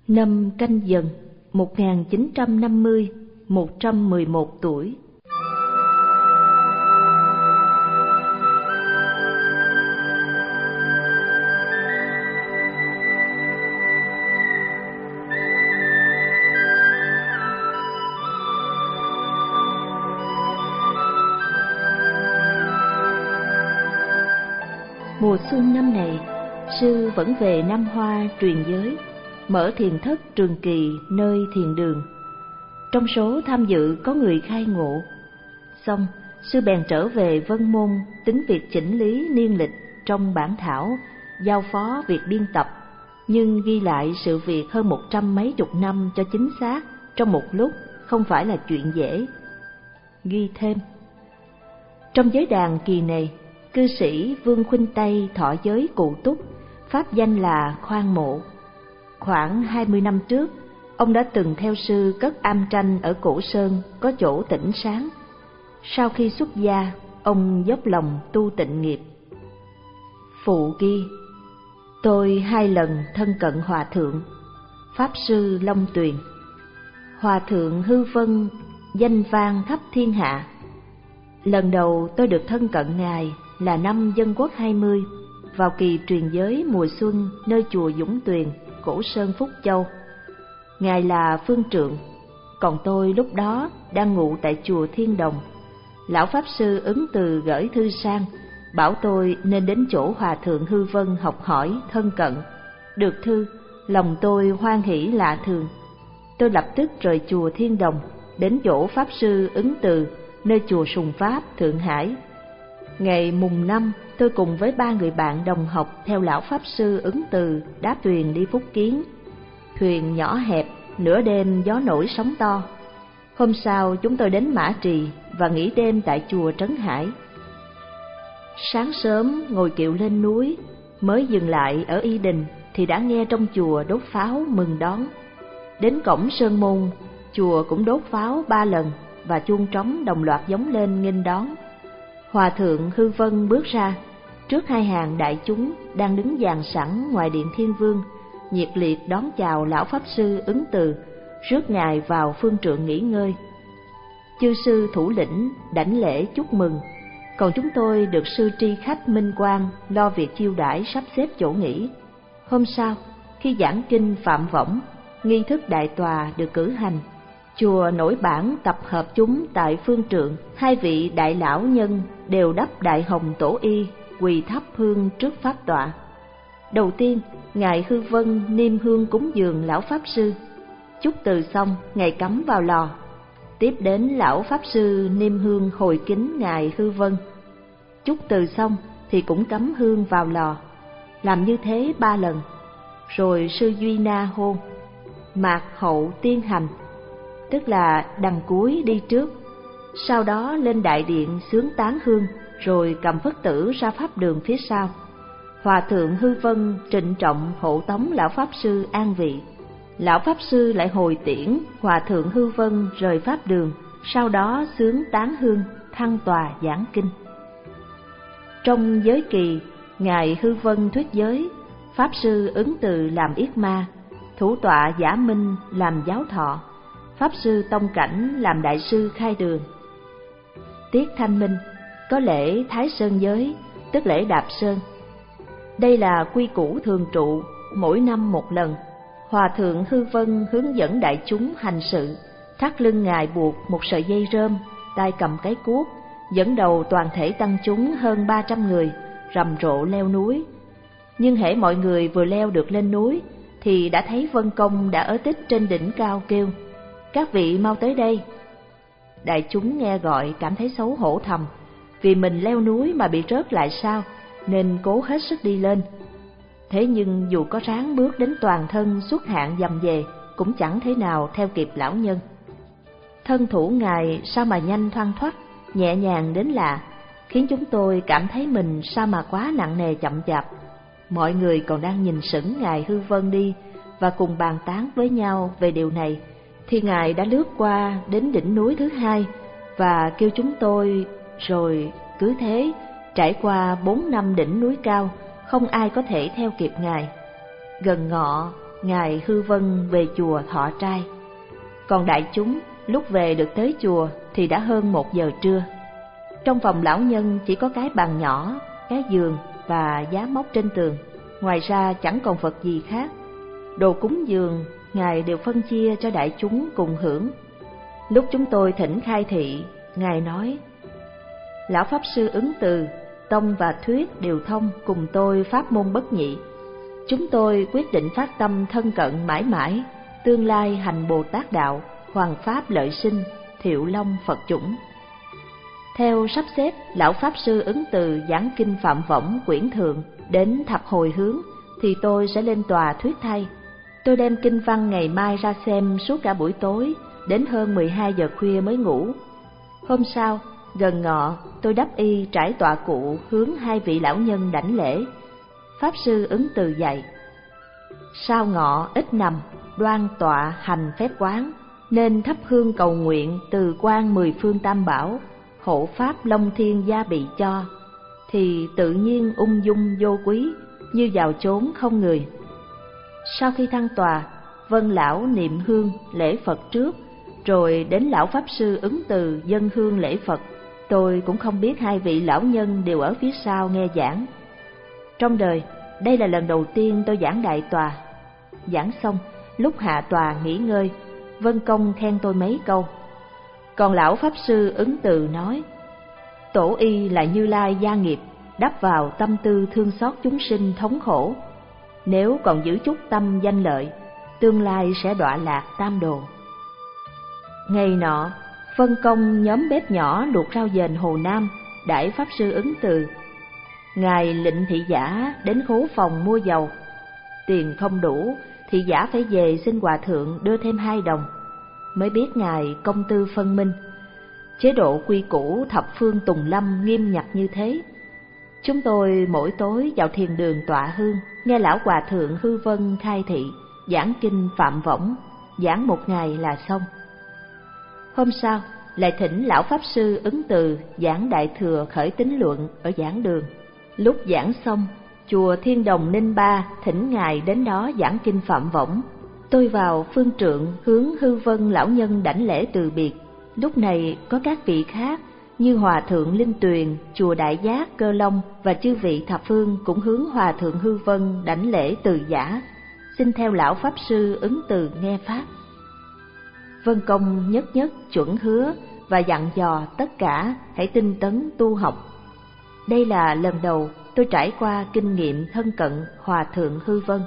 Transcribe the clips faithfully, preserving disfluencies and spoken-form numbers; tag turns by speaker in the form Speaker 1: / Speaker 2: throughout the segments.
Speaker 1: Năm Canh Dần một nghìn chín trăm năm mươi, một trăm mười một tuổi. Mùa xuân năm này, sư vẫn về Nam Hoa truyền giới, mở thiền thất Trường Kỳ nơi thiền đường. Trong số tham dự có người khai ngộ. Xong, sư bèn trở về Vân Môn tính việc chỉnh lý niên lịch trong bản thảo, giao phó việc biên tập, nhưng ghi lại sự việc hơn một trăm mấy chục năm cho chính xác trong một lúc không phải là chuyện dễ. Ghi thêm: trong giới đàn kỳ này, cư sĩ Vương Khuynh Tây thọ giới Cụ Túc, pháp danh là Khoan Mộ. Khoảng hai mươi năm trước, ông đã từng theo sư cất am tranh ở Cổ Sơn có chỗ tĩnh sáng. Sau khi xuất gia, ông dốc lòng tu tịnh nghiệp. Phụ ghi: tôi hai lần thân cận Hòa Thượng, Pháp Sư Long Tuyền. Hòa Thượng Hư Vân danh vang khắp thiên hạ. Lần đầu tôi được thân cận Ngài là năm Dân Quốc hai mươi, vào kỳ truyền giới mùa xuân nơi chùa Dũng Tuyền, Cổ Sơn Phúc Châu. Ngài là phương trượng, còn tôi lúc đó đang ngụ tại chùa Thiên Đồng. Lão Pháp Sư Ứng Từ gửi thư sang, bảo tôi nên đến chỗ Hòa Thượng Hư Vân học hỏi thân cận. Được thư, lòng tôi hoan hỷ lạ thường. Tôi lập tức rời chùa Thiên Đồng, đến chỗ Pháp Sư Ứng Từ nơi chùa Sùng Pháp, Thượng Hải. Ngày mùng năm, tôi cùng với ba người bạn đồng học theo lão Pháp Sư Ứng Từ đáp thuyền đi Phúc Kiến. Thuyền nhỏ hẹp, nửa đêm gió nổi sóng to. Hôm sau chúng tôi đến Mã Trì và nghỉ đêm tại chùa Trấn Hải. Sáng sớm ngồi kiệu lên núi, mới dừng lại ở Y Đình thì đã nghe trong chùa đốt pháo mừng đón. Đến cổng Sơn Môn, chùa cũng đốt pháo ba lần và chuông trống đồng loạt giống lên nghênh đón. Hòa Thượng Hư Vân bước ra, trước hai hàng đại chúng đang đứng dàn sẵn ngoài điện Thiên Vương, nhiệt liệt đón chào lão Pháp Sư Ứng Từ, rước Ngài vào phương trượng nghỉ ngơi. Chư sư thủ lĩnh đảnh lễ chúc mừng, còn chúng tôi được sư tri khách Minh Quang lo việc chiêu đãi sắp xếp chỗ nghỉ. Hôm sau, khi giảng kinh Phạm Võng, nghi thức đại tòa được cử hành. Chùa nổi bản tập hợp chúng tại phương trượng, hai vị đại lão nhân đều đắp đại hồng tổ y, quỳ thắp hương trước pháp tọa. Đầu tiên, Ngài Hư Vân niêm hương cúng dường lão Pháp Sư. Chúc từ xong, Ngài cắm vào lò. Tiếp đến lão Pháp Sư niêm hương hồi kính Ngài Hư Vân. Chúc từ xong thì cũng cắm hương vào lò. Làm như thế ba lần. Rồi sư Duy Na hôn. Mạc hậu tiên hành, tức là đằng cuối đi trước. Sau đó lên đại điện xướng tán hương, rồi cầm phất tử ra pháp đường phía sau. Hòa Thượng Hư Vân trịnh trọng hộ tống lão Pháp Sư an vị. Lão Pháp Sư lại hồi tiễn Hòa Thượng Hư Vân rời pháp đường, sau đó xướng tán hương, thăng tòa giảng kinh. Trong giới kỳ, Ngài Hư Vân thuyết giới, Pháp Sư Ứng Từ làm yết ma, thủ tọa Giả Minh làm giáo thọ, Pháp Sư Tông Cảnh làm đại sư khai đường. Tiết Thanh Minh có lễ Thái Sơn giới, tức lễ Đạp Sơn. Đây là quy củ thường trụ, mỗi năm một lần. Hòa Thượng Hư Vân hướng dẫn đại chúng hành sự, thắt lưng Ngài buộc một sợi dây rơm, tay cầm cái cuốc, dẫn đầu toàn thể tăng chúng hơn ba trăm người, rầm rộ leo núi. Nhưng hễ mọi người vừa leo được lên núi, thì đã thấy Vân Công đã ở tích trên đỉnh cao kêu: các vị mau tới đây. Đại chúng nghe gọi cảm thấy xấu hổ thầm, vì mình leo núi mà bị rớt lại sao, nên cố hết sức đi lên. Thế nhưng dù có ráng bước đến toàn thân xuất hạn dầm về, cũng chẳng thể nào theo kịp lão nhân. Thân thủ Ngài sao mà nhanh thoăn thoắt, nhẹ nhàng đến lạ, khiến chúng tôi cảm thấy mình sao mà quá nặng nề chậm chạp. Mọi người còn đang nhìn sững Ngài Hư Vân đi và cùng bàn tán với nhau về điều này, thì Ngài đã lướt qua đến đỉnh núi thứ hai và kêu chúng tôi. Rồi cứ thế trải qua bốn năm đỉnh núi cao, không ai có thể theo kịp Ngài. Gần ngọ, Ngài Hư Vân về chùa thọ trai. Còn đại chúng lúc về được tới chùa thì đã hơn một giờ trưa. Trong phòng lão nhân chỉ có cái bàn nhỏ, cái giường và giá móc trên tường. Ngoài ra chẳng còn vật gì khác. Đồ cúng dường Ngài đều phân chia cho đại chúng cùng hưởng. Lúc chúng tôi thỉnh khai thị, Ngài nói: Lão Pháp Sư Ứng Từ, tông và thuyết đều thông, cùng tôi pháp môn bất nhị. Chúng tôi quyết định phát tâm thân cận mãi mãi, tương lai hành Bồ Tát đạo, hoàng pháp lợi sinh, Thiệu Long Phật chủng. Theo sắp xếp, Lão Pháp Sư Ứng Từ giảng kinh Phạm Võng quyển thượng đến thập hồi hướng, thì tôi sẽ lên tòa thuyết thay. Tôi đem kinh văn ngày mai ra xem suốt cả buổi tối, đến hơn mười hai giờ khuya mới ngủ. Hôm sau, gần ngọ, tôi đắp y trải tọa cụ hướng hai vị lão nhân đảnh lễ. Pháp Sư Ứng Từ dạy: Sao ngọ ít nằm, đoan tọa hành phép quán, nên thắp hương cầu nguyện từ quan mười phương tam bảo, hộ pháp long thiên gia bị cho, thì tự nhiên ung dung vô quý, như vào chốn không người. Sau khi thăng tòa, vân lão niệm hương lễ Phật trước, rồi đến Lão Pháp Sư Ứng Từ dâng hương lễ Phật. Tôi cũng không biết hai vị lão nhân đều ở phía sau nghe giảng. Trong đời, đây là lần đầu tiên tôi giảng đại tòa. Giảng xong, lúc hạ tòa nghỉ ngơi, Vân Công khen tôi mấy câu. Còn Lão Pháp Sư Ứng Từ nói: Tổ y là Như Lai gia nghiệp, đắp vào tâm tư thương xót chúng sinh thống khổ. Nếu còn giữ chút tâm danh lợi, tương lai sẽ đọa lạc tam đồ. Ngày nọ, phân công nhóm bếp nhỏ luộc rau dền Hồ Nam, đãi Pháp Sư Ứng Từ. Ngài lệnh thị giả đến khố phòng mua dầu. Tiền không đủ, thị giả phải về xin hòa thượng đưa thêm hai đồng. Mới biết Ngài công tư phân minh. Chế độ quy củ thập phương Tùng Lâm nghiêm ngặt như thế. Chúng tôi mỗi tối vào thiền đường tọa hương, nghe Lão Hòa Thượng Hư Vân khai thị, giảng kinh Phạm Võng, giảng một ngày là xong. Hôm sau, lại thỉnh Lão Pháp Sư Ứng Từ giảng Đại Thừa Khởi Tín Luận ở giảng đường. Lúc giảng xong, chùa Thiên Đồng Ninh Ba thỉnh Ngài đến đó giảng kinh Phạm Võng. Tôi vào phương trượng hướng Hư Vân lão nhân đảnh lễ từ biệt. Lúc này có các vị khác như Hòa Thượng Linh Tuyền, chùa Đại Giác Cơ Long và chư vị thập phương cũng hướng Hòa Thượng Hư Vân đảnh lễ từ giả, xin theo Lão Pháp Sư Ứng Từ nghe pháp. Vân Công nhất nhất chuẩn hứa và dặn dò tất cả hãy tinh tấn tu học. Đây là lần đầu tôi trải qua kinh nghiệm thân cận Hòa Thượng Hư Vân.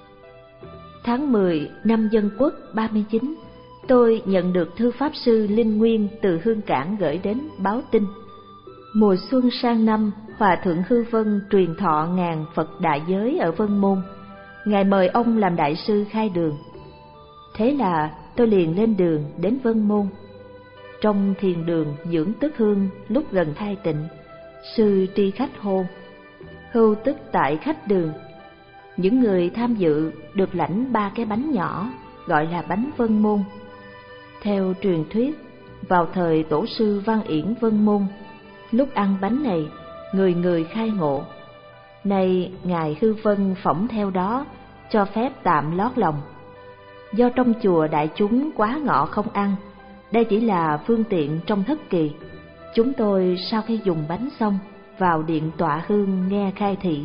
Speaker 1: Tháng mười năm Dân Quốc ba mươi chín, tôi nhận được thư Pháp Sư Linh Nguyên từ Hương Cảng gửi đến báo tin. Mùa xuân sang năm, Hòa Thượng Hư Vân truyền thọ ngàn Phật đại giới ở Vân Môn. Ngài mời ông làm đại sư khai đường. Thế là tôi liền lên đường đến Vân Môn. Trong thiền đường dưỡng tức hương lúc gần khai tịnh, sư tri khách hô: Hưu tức tại khách đường. Những người tham dự được lãnh ba cái bánh nhỏ, gọi là bánh Vân Môn. Theo truyền thuyết, vào thời tổ sư Văn Yển Vân Môn, lúc ăn bánh này, người người khai ngộ. Nay Ngài Hư Vân phỏng theo đó, cho phép tạm lót lòng. Do trong chùa đại chúng quá ngọ không ăn, đây chỉ là phương tiện trong thất kỳ. Chúng tôi sau khi dùng bánh xong, vào điện tọa hương nghe khai thị.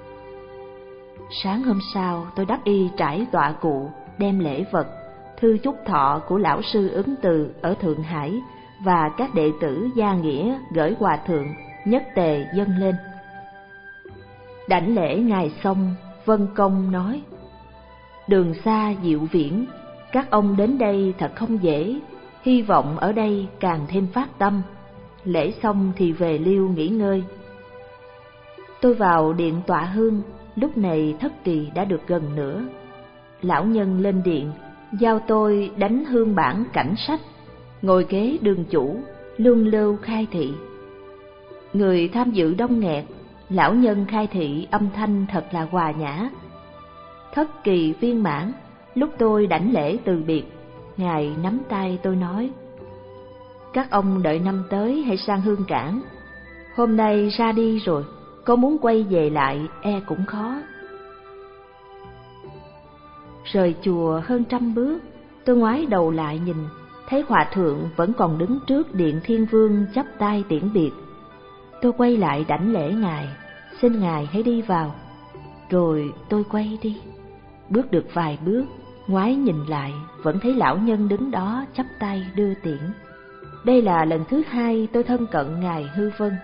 Speaker 1: Sáng hôm sau, tôi đắp y trải tọa cụ, đem lễ vật, thư chúc thọ của Lão Sư Ứng Từ ở Thượng Hải và các đệ tử gia nghĩa gửi Hòa Thượng, nhất tề dâng lên. Đảnh lễ Ngài xong, Vân Công nói: Đường xa diệu viễn, các ông đến đây thật không dễ, hy vọng ở đây càng thêm phát tâm. Lễ xong thì về liêu nghỉ ngơi. Tôi vào điện tọa hương, lúc này thất kỳ đã được gần nửa. Lão nhân lên điện, giao tôi đánh hương bản cảnh sách, ngồi ghế đường chủ, luân lưu khai thị. Người tham dự đông nghẹt, lão nhân khai thị âm thanh thật là hòa nhã. Thất kỳ viên mãn, lúc tôi đảnh lễ từ biệt, Ngài nắm tay tôi nói: Các ông đợi năm tới hãy sang Hương Cảng. Hôm nay ra đi rồi, có muốn quay về lại e cũng khó. Rời chùa hơn trăm bước, tôi ngoái đầu lại nhìn, thấy hòa thượng vẫn còn đứng trước điện Thiên Vương chắp tay tiễn biệt. Tôi quay lại đảnh lễ ngài, xin ngài hãy đi vào. Rồi tôi quay đi. Bước được vài bước, ngoái nhìn lại, vẫn thấy lão nhân đứng đó chắp tay đưa tiễn. Đây là lần thứ hai tôi thân cận ngài Hư Vân.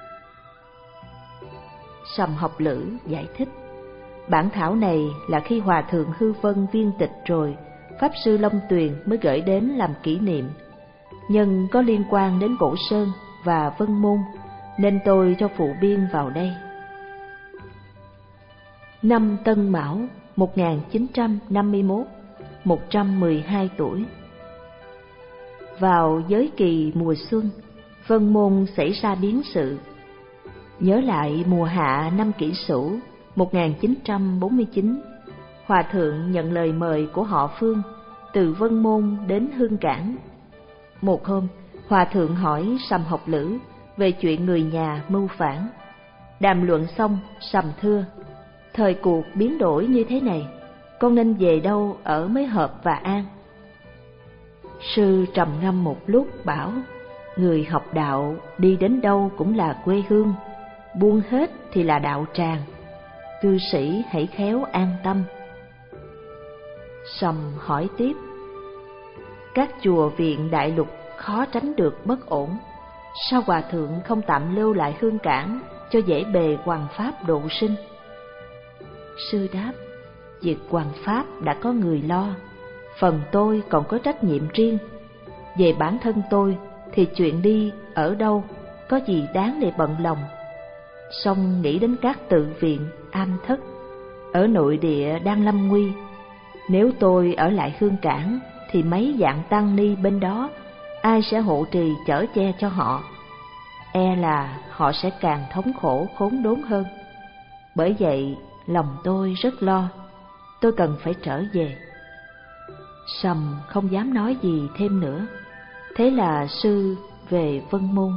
Speaker 1: Sầm Học Lữ giải thích, bản thảo này là khi Hòa thượng Hư Vân viên tịch rồi, Pháp sư Long Tuyền mới gửi đến làm kỷ niệm. Nhân có liên quan đến Cổ Sơn và Vân Môn, nên tôi cho phụ biên vào đây. Năm Tân Mão một nghìn chín trăm năm mươi mốt, một trăm mười hai tuổi. Vào giới kỳ mùa xuân, Vân Môn xảy ra biến sự. Nhớ lại mùa hạ năm Kỷ Sửu một nghìn chín trăm bốn mươi chín, Hòa thượng nhận lời mời của họ Phương từ Vân Môn đến Hương Cảng. Một hôm, Hòa thượng hỏi Sầm Học Lữ về chuyện người nhà mưu phản. Đàm luận xong, Sầm thưa: thời cuộc biến đổi như thế này, con nên về đâu ở mới hợp và an? Sư trầm ngâm một lúc bảo: người học đạo đi đến đâu cũng là quê hương, buông hết thì là đạo tràng. Cư sĩ hãy khéo an tâm. Sầm hỏi tiếp: các chùa viện đại lục khó tránh được bất ổn, sao hòa thượng không tạm lưu lại Hương Cảng cho dễ bề hoằng pháp độ sinh? Sư đáp: việc hoằng pháp đã có người lo, phần tôi còn có trách nhiệm riêng. Về bản thân tôi thì chuyện đi ở đâu có gì đáng để bận lòng. Song nghĩ đến các tự viện, am thất ở nội địa đang lâm nguy. Nếu tôi ở lại Hương Cảng thì mấy dạng tăng ni bên đó ai sẽ hộ trì chở che cho họ? E là họ sẽ càng thống khổ khốn đốn hơn. Bởi vậy lòng tôi rất lo, tôi cần phải trở về. Sầm không dám nói gì thêm nữa. Thế là sư về Vân Môn.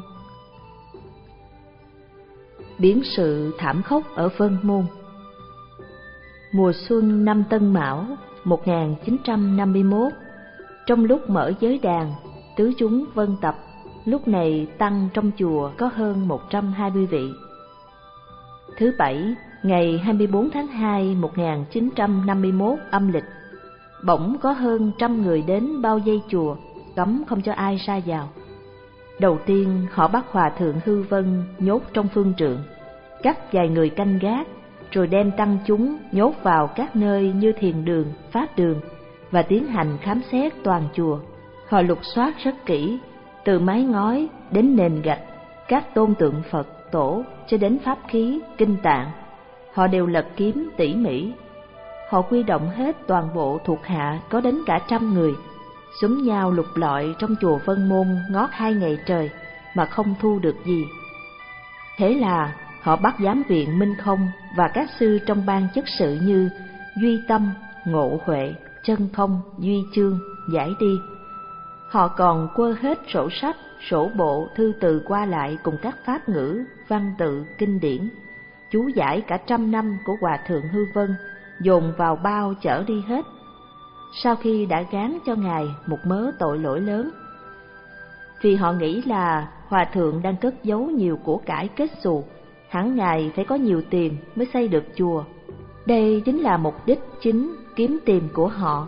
Speaker 1: Biến sự thảm khốc ở Vân Môn. Mùa xuân năm Tân Mão một nghìn chín trăm năm mươi mốt, trong lúc mở giới đàn, tứ chúng vân tập, lúc này tăng trong chùa có hơn một trăm hai mươi vị. Thứ Bảy, ngày hai mươi bốn tháng hai một nghìn chín trăm năm mươi mốt âm lịch, bỗng có hơn trăm người đến bao vây chùa, cấm không cho ai ra vào. Đầu tiên họ bắt Hòa thượng Hư Vân nhốt trong phương trượng, cắt vài người canh gác, rồi đem tăng chúng nhốt vào các nơi như thiền đường, pháp đường và tiến hành khám xét toàn chùa. Họ lục soát rất kỹ, từ mái ngói đến nền gạch, các tôn tượng Phật, tổ cho đến pháp khí, kinh tạng. Họ đều lật kiếm tỉ mỉ. Họ quy động hết toàn bộ thuộc hạ có đến cả trăm người, xúm nhau lục lọi trong chùa Vân Môn ngót hai ngày trời mà không thu được gì. Thế là họ bắt giám viện Minh Không và các sư trong ban chất sự như Duy Tâm, Ngộ Huệ, Chân Không, Duy Chương giải đi. Họ còn quơ hết sổ sách, sổ bộ, thư từ qua lại cùng các pháp ngữ, văn tự, kinh điển, chú giải cả trăm năm của Hòa thượng Hư Vân, dồn vào bao chở đi hết. Sau khi đã gán cho ngài một mớ tội lỗi lớn, vì họ nghĩ là Hòa thượng đang cất giấu nhiều của cải kết xù, hẳn ngài phải có nhiều tiền mới xây được chùa. Đây chính là mục đích chính kiếm tiền của họ.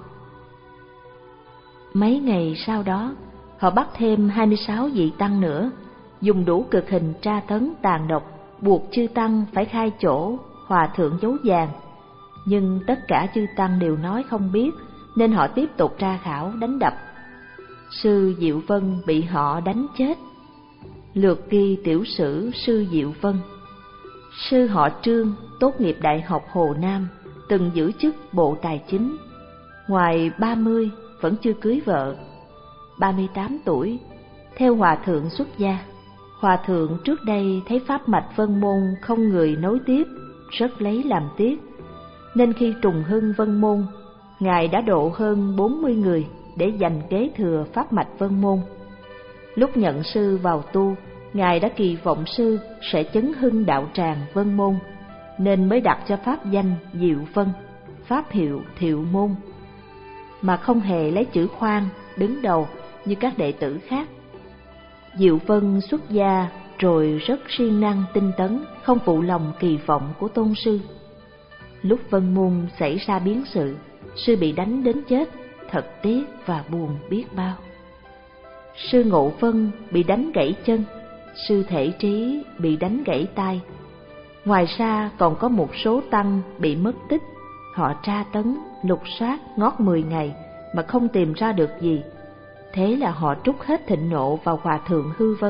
Speaker 1: Mấy ngày sau đó, họ bắt thêm hai mươi sáu vị tăng nữa, dùng đủ cực hình tra tấn tàn độc, buộc chư tăng phải khai chỗ Hòa thượng giấu vàng. Nhưng tất cả chư tăng đều nói không biết, nên họ tiếp tục tra khảo đánh đập. Sư Diệu Vân bị họ đánh chết. Lược ghi tiểu sử sư Diệu Vân. Sư họ Trương tốt nghiệp Đại học Hồ Nam, từng giữ chức Bộ Tài chính. Ngoài ba mươi vẫn chưa cưới vợ. ba mươi tám tuổi, theo Hòa thượng xuất gia. Hòa thượng trước đây thấy pháp mạch Vân Môn không người nối tiếp, rất lấy làm tiếc, nên khi trùng hưng Vân Môn, ngài đã độ hơn bốn mươi người để giành kế thừa pháp mạch Vân Môn. Lúc nhận sư vào tu, ngài đã kỳ vọng sư sẽ chấn hưng đạo tràng Vân Môn, nên mới đặt cho pháp danh Diệu Vân, pháp hiệu Thiệu Môn, mà không hề lấy chữ khoan đứng đầu như các đệ tử khác. Diệu Vân xuất gia rồi rất siêng năng tinh tấn, không phụ lòng kỳ vọng của tôn sư. Lúc Vân Môn xảy ra biến sự, sư bị đánh đến chết, thật tiếc và buồn biết bao. Sư Ngộ Vân bị đánh gãy chân, sư Thể Trí bị đánh gãy tay. Ngoài ra còn có một số tăng bị mất tích, họ tra tấn, lục soát ngót mười ngày mà không tìm ra được gì. Thế là họ trút hết thịnh nộ vào Hòa thượng Hư Vân.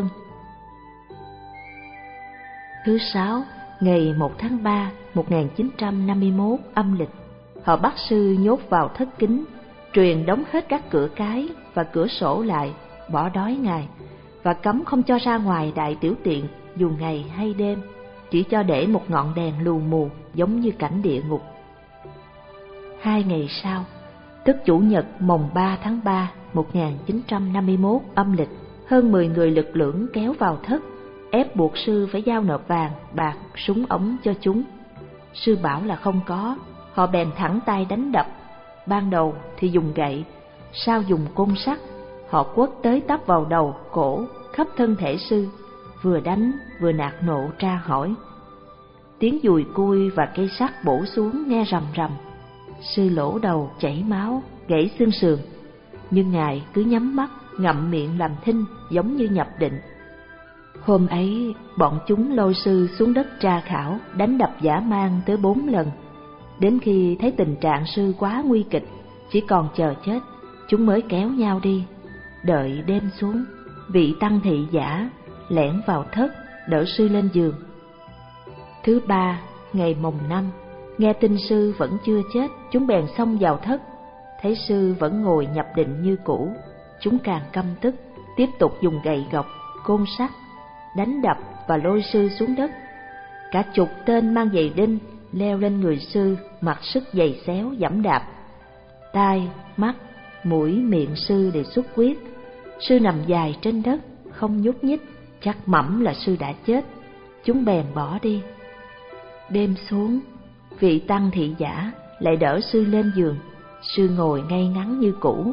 Speaker 1: Thứ sáu, ngày một tháng ba một nghìn chín trăm năm mươi mốt âm lịch, họ bắt sư nhốt vào thất kính, truyền đóng hết các cửa cái và cửa sổ lại, bỏ đói ngài và cấm không cho ra ngoài đại tiểu tiện dù ngày hay đêm, chỉ cho để một ngọn đèn lù mù giống như cảnh địa ngục. Hai ngày sau, tức Chủ nhật mồng ba tháng ba một nghìn chín trăm năm mươi mốt âm lịch, hơn mười người lực lưỡng kéo vào thất, ép buộc sư phải giao nộp vàng, bạc, súng ống cho chúng. Sư bảo là không có, họ bèn thẳng tay đánh đập. Ban đầu thì dùng gậy, sau dùng côn sắt, họ quất tới tấp vào đầu, cổ, khắp thân thể sư, vừa đánh vừa nạt nộ tra hỏi. Tiếng dùi cui và cây sắt bổ xuống nghe rầm rầm. Sư lỗ đầu chảy máu, gãy xương sườn, nhưng ngài cứ nhắm mắt, ngậm miệng làm thinh, giống như nhập định. Hôm ấy, bọn chúng lôi sư xuống đất tra khảo, đánh đập dã man tới bốn lần. Đến khi thấy tình trạng sư quá nguy kịch, chỉ còn chờ chết, chúng mới kéo nhau đi. Đợi đêm xuống, vị tăng thị giả lẻn vào thất, đỡ sư lên giường. Thứ ba, ngày mồng năm, nghe tin sư vẫn chưa chết, chúng bèn xông vào thất. Thấy sư vẫn ngồi nhập định như cũ, chúng càng căm tức, tiếp tục dùng gậy gộc, côn sắt đánh đập và lôi sư xuống đất. Cả chục tên mang giày đinh leo lên người sư, mặc sức giày xéo giẫm đạp. Tai, mắt, mũi, miệng sư đều xuất huyết. Sư nằm dài trên đất, không nhúc nhích, chắc mẩm là sư đã chết. Chúng bèn bỏ đi. Đêm xuống, vị tăng thị giả lại đỡ sư lên giường. Sư ngồi ngay ngắn như cũ.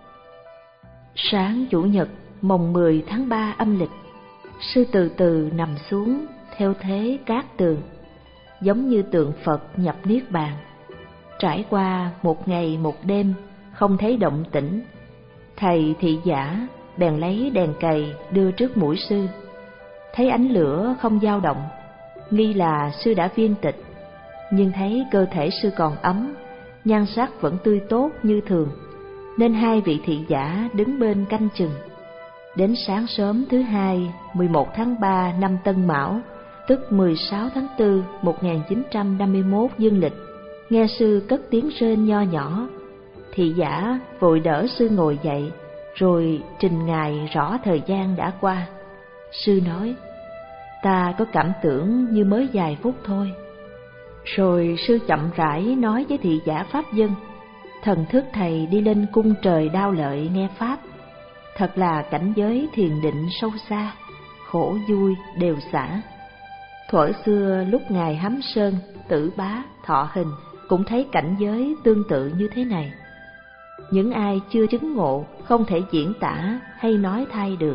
Speaker 1: Sáng Chủ nhật mồng mười tháng ba âm lịch, sư từ từ nằm xuống theo thế cát tường, giống như tượng Phật nhập niết bàn. Trải qua một ngày một đêm không thấy động tĩnh, thầy thị giả bèn lấy đèn cày đưa trước mũi sư. Thấy ánh lửa không dao động, nghi là sư đã viên tịch, nhưng thấy cơ thể sư còn ấm, nhan sắc vẫn tươi tốt như thường, nên hai vị thị giả đứng bên canh chừng. Đến sáng sớm thứ hai, mười một tháng ba năm Tân Mão, tức mười sáu tháng tư một nghìn chín trăm năm mươi mốt dương lịch, nghe sư cất tiếng rên nho nhỏ. Thị giả vội đỡ sư ngồi dậy, rồi trình ngài rõ thời gian đã qua. Sư nói, ta có cảm tưởng như mới vài phút thôi. Rồi sư chậm rãi nói với thị giả pháp dân, thần thức thầy đi lên cung trời Đao Lợi nghe pháp. Thật là cảnh giới thiền định sâu xa, khổ vui đều xả. Thuở xưa lúc ngài Hám Sơn, Tử Bá, Thọ Hình cũng thấy cảnh giới tương tự như thế này. Những ai chưa chứng ngộ không thể diễn tả hay nói thay được.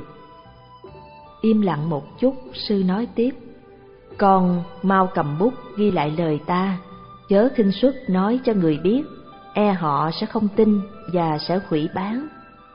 Speaker 1: Im lặng một chút, sư nói tiếp, con mau cầm bút ghi lại lời ta, chớ khinh suất nói cho người biết, e họ sẽ không tin và sẽ hủy bán.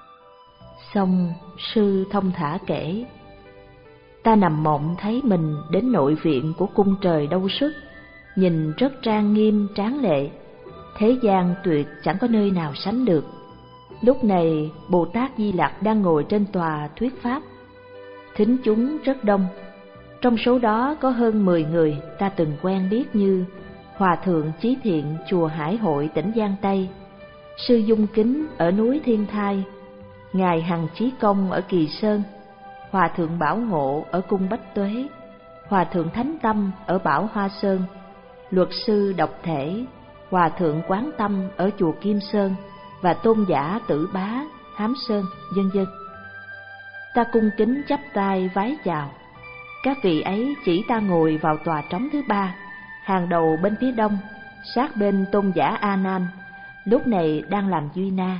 Speaker 1: Xong, sư thông thả kể, ta nằm mộng thấy mình đến nội viện của cung trời Đâu Xuất, nhìn rất trang nghiêm tráng lệ, thế gian tuyệt chẳng có nơi nào sánh được. Lúc này Bồ Tát Di Lặc đang ngồi trên tòa thuyết pháp, thính chúng rất đông. Trong số đó có hơn mười người ta từng quen biết như Hòa thượng Chí Thiện chùa Hải Hội tỉnh Giang Tây, sư Dung Kính ở núi Thiên Thai, ngài Hằng Chí Công ở Kỳ Sơn, Hòa thượng Bảo Ngộ ở cung Bách Tuế, Hòa thượng Thánh Tâm ở Bảo Hoa Sơn, luật sư Độc Thể, Hòa thượng Quán Tâm ở chùa Kim Sơn và tôn giả Tử Bá, Hám Sơn, vân vân. Ta cung kính chắp tay vái chào. Các vị ấy chỉ ta ngồi vào tòa trống thứ ba, hàng đầu bên phía đông, sát bên tôn giả A Nan, lúc này đang làm duy na.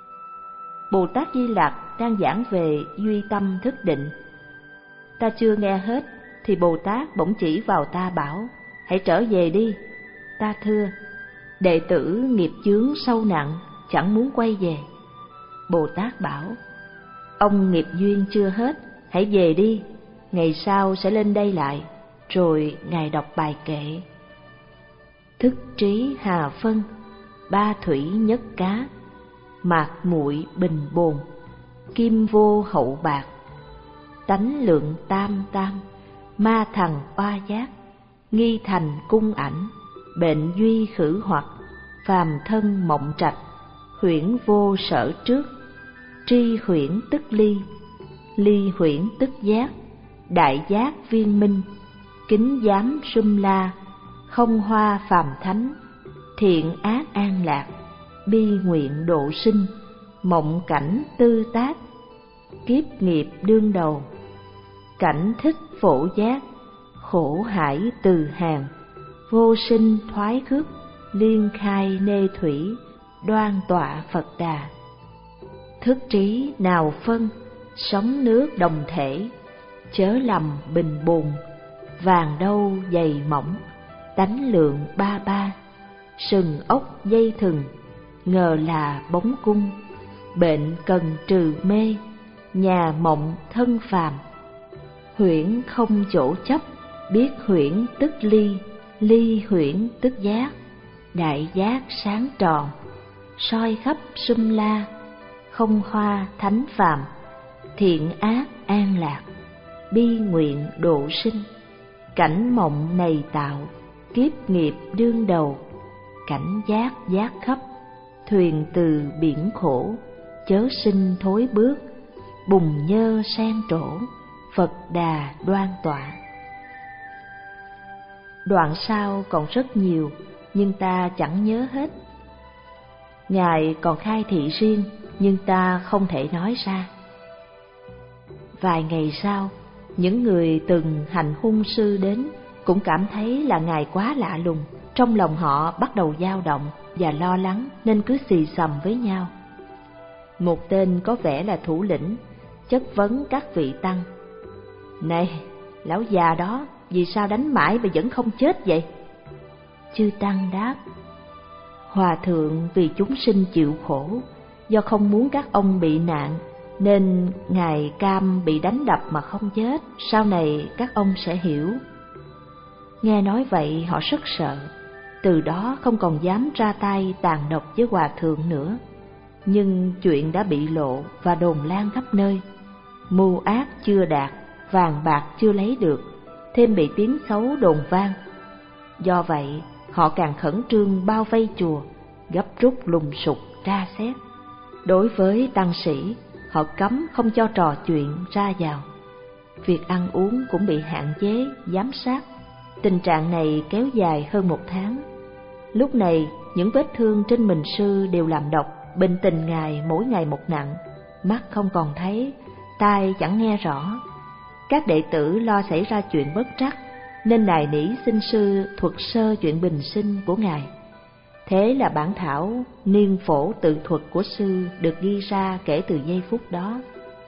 Speaker 1: Bồ Tát Di Lặc đang giảng về duy tâm thức định. Ta chưa nghe hết thì Bồ Tát bỗng chỉ vào ta bảo: hãy trở về đi. Ta thưa: đệ tử nghiệp chướng sâu nặng, chẳng muốn quay về. Bồ Tát bảo: ông nghiệp duyên chưa hết, hãy về đi, ngày sau sẽ lên đây lại. Rồi Ngài đọc bài kệ: thức trí hà phân, ba thủy nhất cá, mạc muội bình bồn, kim vô hậu bạc, tánh lượng tam tam, ma thần oa giác, nghi thành cung ảnh, bệnh duy khử hoặc, phàm thân mộng trạch, huyễn vô sở trước, tri huyễn tức ly, ly huyễn tức giác, đại giác viên minh, kính giám sum la, không hoa phàm thánh, thiện ác an lạc, bi nguyện độ sinh, mộng cảnh tư tác, kiếp nghiệp đương đầu, cảnh thích phổ giác, khổ hải từ hàng, vô sinh thoái khước, liên khai nê thủy, đoan tọa Phật Đà. Thức trí nào phân, sóng nước đồng thể, chớ lầm bình bồn, vàng đâu dày mỏng, tánh lượng ba ba, sừng ốc dây thừng, ngờ là bóng cung, bệnh cần trừ mê, nhà mộng thân phàm, huyễn không chỗ chấp, biết huyễn tức ly, ly huyễn tức giác, đại giác sáng tròn, soi khắp sum la, không hoa thánh phàm, thiện ác an lạc, bi nguyện độ sinh, cảnh mộng này tạo, kiếp nghiệp đương đầu, cảnh giác giác khắp, thuyền từ biển khổ, chớ sinh thối bước, bùn nhơ sen trổ, Phật Đà đoan tọa. Đoạn sau còn rất nhiều, nhưng ta chẳng nhớ hết. Ngài còn khai thị riêng, nhưng ta không thể nói ra. Vài ngày sau, những người từng hành hung sư đến cũng cảm thấy là Ngài quá lạ lùng. Trong lòng họ bắt đầu dao động và lo lắng nên cứ xì xầm với nhau. Một tên có vẻ là thủ lĩnh chất vấn các vị tăng: này, lão già đó vì sao đánh mãi mà vẫn không chết vậy? Chư tăng đáp: hòa thượng vì chúng sinh chịu khổ, do không muốn các ông bị nạn nên Ngài cam bị đánh đập mà không chết, sau này các ông sẽ hiểu. Nghe nói vậy họ rất sợ, từ đó không còn dám ra tay tàn độc với hòa thượng nữa. Nhưng chuyện đã bị lộ và đồn lan khắp nơi, mưu ác chưa đạt, vàng bạc chưa lấy được, thêm bị tiếng xấu đồn vang. Do vậy họ càng khẩn trương bao vây chùa, gấp rút lùng sục tra xét. Đối với tăng sĩ, họ cấm không cho trò chuyện ra vào. Việc ăn uống cũng bị hạn chế, giám sát. Tình trạng này kéo dài hơn một tháng. Lúc này, những vết thương trên mình sư đều làm độc, bệnh tình Ngài mỗi ngày một nặng, mắt không còn thấy, tai chẳng nghe rõ. Các đệ tử lo xảy ra chuyện bất trắc, nên nài nỉ xin sư thuật sơ chuyện bình sinh của Ngài. Thế là bản thảo Niên Phổ Tự Thuật của sư được ghi ra kể từ giây phút đó.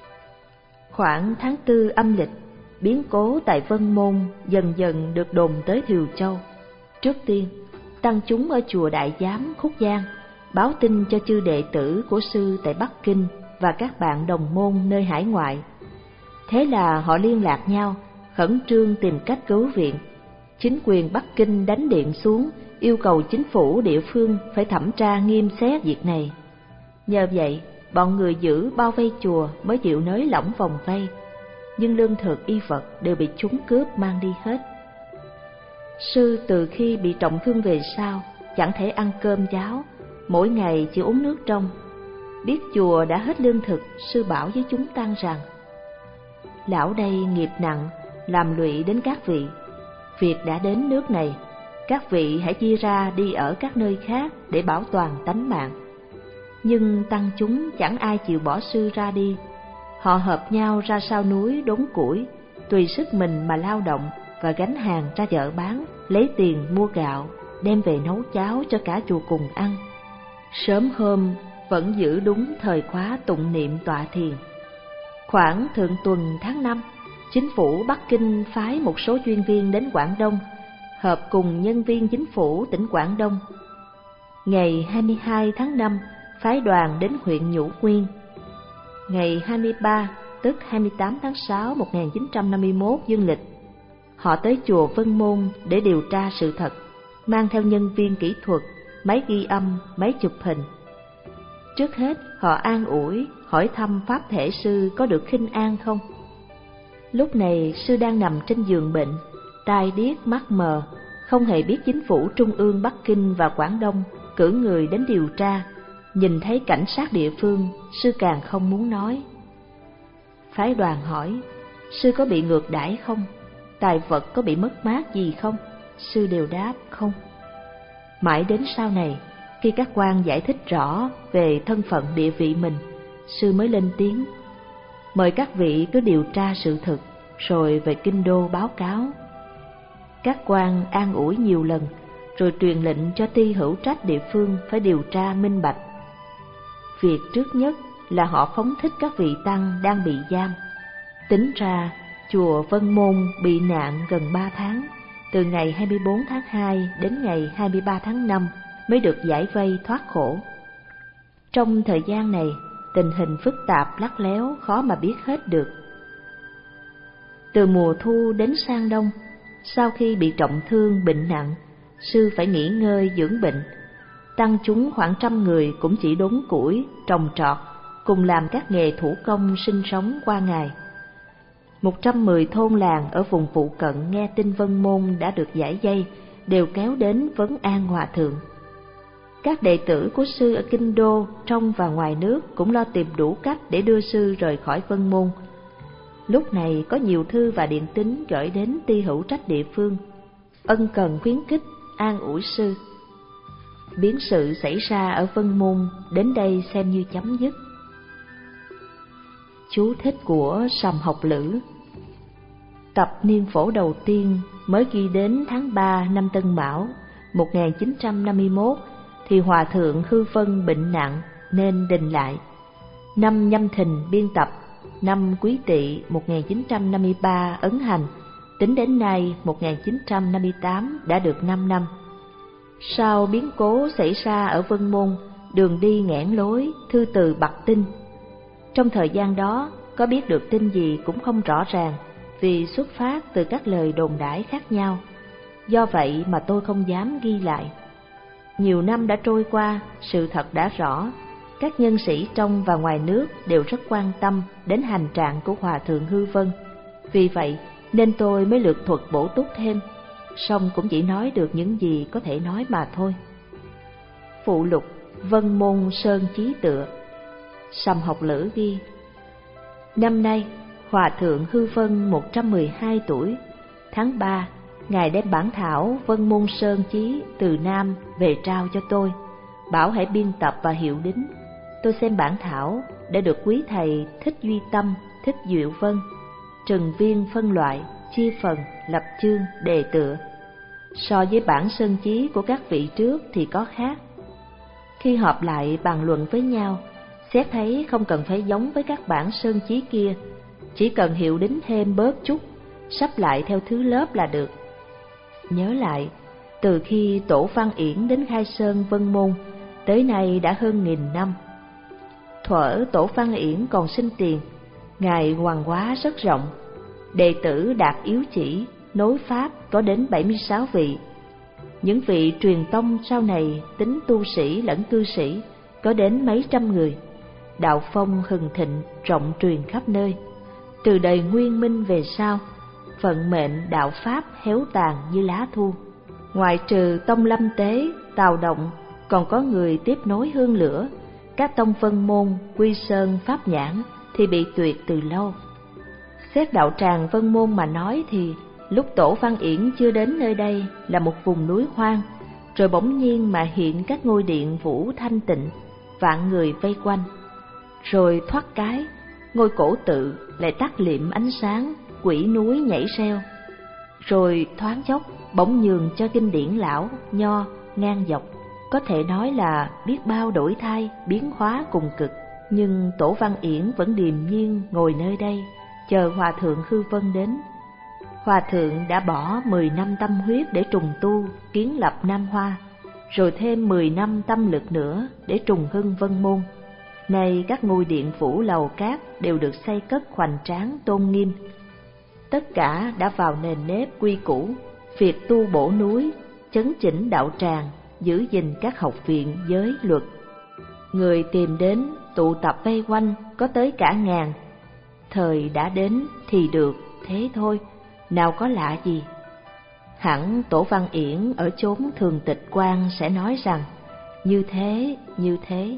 Speaker 1: Khoảng tháng tư âm lịch, biến cố tại Vân Môn dần dần được đồn tới Thiều Châu. Trước tiên, tăng chúng ở chùa Đại Giám Khúc Giang báo tin cho chư đệ tử của sư tại Bắc Kinh và các bạn đồng môn nơi hải ngoại. Thế là họ liên lạc nhau, khẩn trương tìm cách cứu viện. Chính quyền Bắc Kinh đánh điện xuống, yêu cầu chính phủ địa phương phải thẩm tra nghiêm xét việc này. Nhờ vậy, bọn người giữ bao vây chùa mới chịu nới lỏng vòng vây, nhưng lương thực y vật đều bị chúng cướp mang đi hết. Sư từ khi bị trọng thương về sau, chẳng thể ăn cơm cháo, mỗi ngày chỉ uống nước trong. Biết chùa đã hết lương thực, sư bảo với chúng tăng rằng: lão đây nghiệp nặng, làm lụy đến các vị. Việc đã đến nước này, các vị hãy chia ra đi ở các nơi khác để bảo toàn tánh mạng. Nhưng tăng chúng chẳng ai chịu bỏ sư ra đi. Họ hợp nhau ra sau núi đốn củi, tùy sức mình mà lao động và gánh hàng ra chợ bán, lấy tiền mua gạo, đem về nấu cháo cho cả chùa cùng ăn. Sớm hôm vẫn giữ đúng thời khóa tụng niệm tọa thiền. Khoảng thượng tuần tháng năm, chính phủ Bắc Kinh phái một số chuyên viên đến Quảng Đông, họp cùng nhân viên chính phủ tỉnh Quảng Đông. Ngày hai mươi hai tháng năm, phái đoàn đến huyện Nhũ Quyên. Ngày hai mươi ba, tức hai mươi tám tháng sáu năm một nghìn chín trăm năm mươi mốt dương lịch, họ tới chùa Vân Môn để điều tra sự thật, mang theo nhân viên kỹ thuật, máy ghi âm, máy chụp hình. Trước hết, họ an ủi, hỏi thăm Pháp Thể Sư có được khinh an không. Lúc này, sư đang nằm trên giường bệnh, tai điếc mắt mờ, không hề biết chính phủ trung ương Bắc Kinh và Quảng Đông cử người đến điều tra. Nhìn thấy cảnh sát địa phương, sư càng không muốn nói. Phái đoàn hỏi, sư có bị ngược đãi không? Tài vật có bị mất mát gì không? Sư đều đáp không. Mãi đến sau này, khi các quan giải thích rõ về thân phận địa vị mình, sư mới lên tiếng, mời các vị cứ điều tra sự thực, rồi về kinh đô báo cáo. Các quan an ủi nhiều lần, rồi truyền lệnh cho ty hữu trách địa phương phải điều tra minh bạch. Việc trước nhất là họ phóng thích các vị tăng đang bị giam. Tính ra, chùa Vân Môn bị nạn gần ba tháng, từ ngày hai mươi bốn tháng hai đến ngày hai mươi ba tháng năm mới được giải vây thoát khổ. Trong thời gian này, tình hình phức tạp lắt léo khó mà biết hết được. Từ mùa thu đến sang đông, sau khi bị trọng thương bệnh nặng, sư phải nghỉ ngơi dưỡng bệnh. Tăng chúng khoảng trăm người cũng chỉ đốn củi, trồng trọt, cùng làm các nghề thủ công sinh sống qua ngày. Một trăm mười thôn làng ở vùng phụ cận nghe tin Vân Môn đã được giải vây, đều kéo đến vấn an hòa thượng. Các đệ tử của sư ở kinh đô, trong và ngoài nước cũng lo tìm đủ cách để đưa sư rời khỏi Vân Môn. Lúc này có nhiều thư và điện tín gửi đến ty hữu trách địa phương, ân cần khuyến khích, an ủi sư. Biến sự xảy ra ở Vân Môn đến đây xem như chấm dứt. Chú thích của Sầm Học Lữ. Tập niên phổ đầu tiên mới ghi đến tháng ba năm Tân Mão một nghìn chín trăm năm mươi mốt thì Hòa thượng Hư Vân bệnh nặng nên đình lại. Năm Nhâm Thìn biên tập, năm Quý Tỵ một nghìn chín trăm năm mươi ba ấn hành, tính đến nay một nghìn chín trăm năm mươi tám đã được năm năm. Sau biến cố xảy ra ở Vân Môn, đường đi nghẽn lối, thư từ bặt tinh. Trong thời gian đó, có biết được tin gì cũng không rõ ràng, vì xuất phát từ các lời đồn đãi khác nhau. Do vậy mà tôi không dám ghi lại. Nhiều năm đã trôi qua, sự thật đã rõ. Các nhân sĩ trong và ngoài nước đều rất quan tâm đến hành trạng của Hòa thượng Hư Vân. Vì vậy nên tôi mới lược thuật bổ túc thêm, song cũng chỉ nói được những gì có thể nói mà thôi. Phụ lục Vân Môn Sơn Chí Tựa. Sầm Học Lữ ghi: năm nay Hòa thượng Hư Vân một trăm mười hai tuổi. Tháng ba, Ngài đem bản thảo Vân Môn Sơn Chí từ Nam về trao cho tôi, bảo hãy biên tập và hiệu đính. Tôi xem bản thảo đã được quý thầy Thích Duy Tâm, Thích Diệu Vân, Trừng Viên phân loại, chia phần, lập chương, đề tựa. So với bản sơn chí của các vị trước thì có khác. Khi họp lại bàn luận với nhau, xét thấy không cần phải giống với các bản sơn chí kia, chỉ cần hiệu đính thêm bớt chút, sắp lại theo thứ lớp là được. Nhớ lại, từ khi Tổ Văn Yển đến khai sơn Vân Môn, tới nay đã hơn nghìn năm. Thuở Tổ Văn Yển còn sinh tiền, Ngài hoàng hóa rất rộng, đệ tử đạt yếu chỉ, nối Pháp có đến bảy mươi sáu vị. Những vị truyền tông sau này tính tu sĩ lẫn cư sĩ có đến mấy trăm người. Đạo phong hừng thịnh, rộng truyền khắp nơi. Từ đời Nguyên Minh về sau, vận mệnh đạo Pháp héo tàn như lá thu. Ngoại trừ tông Lâm Tế, Tào Động, còn có người tiếp nối hương lửa. Các tông Vân Môn, Quy Sơn, Pháp Nhãn thì bị tuyệt từ lâu. Xét đạo tràng Vân Môn mà nói thì lúc Tổ Văn Yển chưa đến nơi đây là một vùng núi hoang, rồi bỗng nhiên mà hiện các ngôi điện vũ thanh tịnh, vạn người vây quanh. Rồi thoát cái, ngôi cổ tự lại tắt liệm ánh sáng, quỷ núi nhảy reo. Rồi thoáng chốc, bỗng nhường cho kinh điển lão Nho ngang dọc, có thể nói là biết bao đổi thay, biến hóa cùng cực. Nhưng Tổ Văn Yển vẫn điềm nhiên ngồi nơi đây, chờ Hòa Thượng Hư Vân đến. Hòa Thượng đã bỏ mười năm tâm huyết để trùng tu, kiến lập Nam Hoa, rồi thêm mười năm tâm lực nữa để trùng hưng Vân Môn. Nay các ngôi điện phủ lầu cát đều được xây cất hoành tráng tôn nghiêm. Tất cả đã vào nền nếp quy củ, việc tu bổ núi, chấn chỉnh đạo tràng, giữ gìn các học viện giới luật. Người tìm đến tụ tập vây quanh có tới cả ngàn. Thời đã đến thì được, thế thôi, nào có lạ gì. Hẳn Tổ Văn Yển ở chốn Thường Tịch Quan sẽ nói rằng như thế, như thế.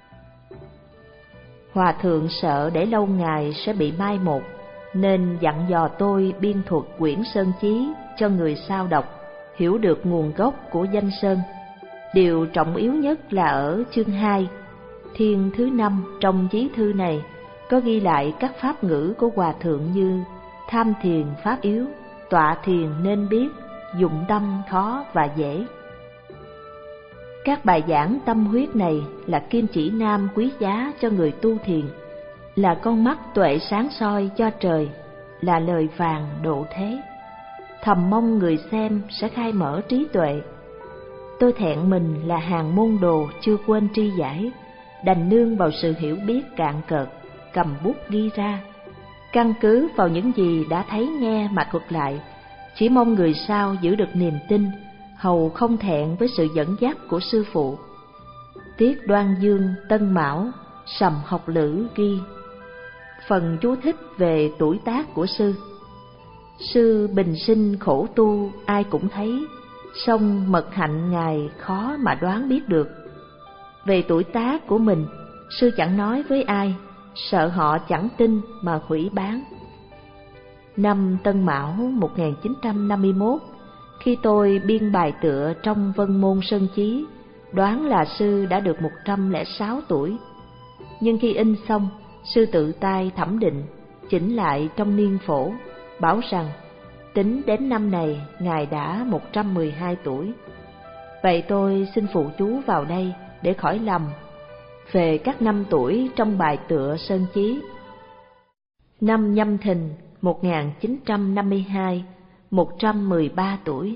Speaker 1: Hòa Thượng sợ để lâu ngày sẽ bị mai một, nên dặn dò tôi biên thuật quyển Sơn Chí cho người sao đọc, hiểu được nguồn gốc của danh sơn. Điều trọng yếu nhất là ở chương hai, thiên thứ năm trong chí thư này có ghi lại các pháp ngữ của Hòa Thượng như tham thiền pháp yếu, tọa thiền nên biết, dụng tâm khó và dễ. Các bài giảng tâm huyết này là kim chỉ nam quý giá cho người tu thiền, là con mắt tuệ sáng soi cho trời, là lời vàng độ thế. Thầm mong người xem sẽ khai mở trí tuệ. Tôi thẹn mình là hàng môn đồ chưa quên tri giải, đành nương vào sự hiểu biết cạn cợt, cầm bút ghi ra. Căn cứ vào những gì đã thấy nghe mà thuật lại, chỉ mong người sau giữ được niềm tin, hầu không thẹn với sự dẫn dắt của sư phụ. Tiết Đoan Dương Tân Mão Sầm Học Lữ ghi phần chú thích về tuổi tác của sư. Sư bình sinh khổ tu ai cũng thấy, song mật hạnh ngài khó mà đoán biết được. Về tuổi tác của mình, sư chẳng nói với ai, sợ họ chẳng tin mà hủy bán. Năm Tân Mão một nghìn chín trăm năm mươi mốt, khi tôi biên bài tựa trong Vân Môn Sơn Chí, đoán là sư đã được một trăm lẻ sáu tuổi. Nhưng khi in xong, sư tự tay thẩm định, chỉnh lại trong niên phổ, bảo rằng tính đến năm này ngài đã một trăm mười hai tuổi. Vậy tôi xin phụ chú vào đây để khỏi lầm về các năm tuổi trong bài tựa Sơn Chí. Năm Nhâm Thìn một nghìn chín trăm năm mươi hai, một trăm mười ba tuổi.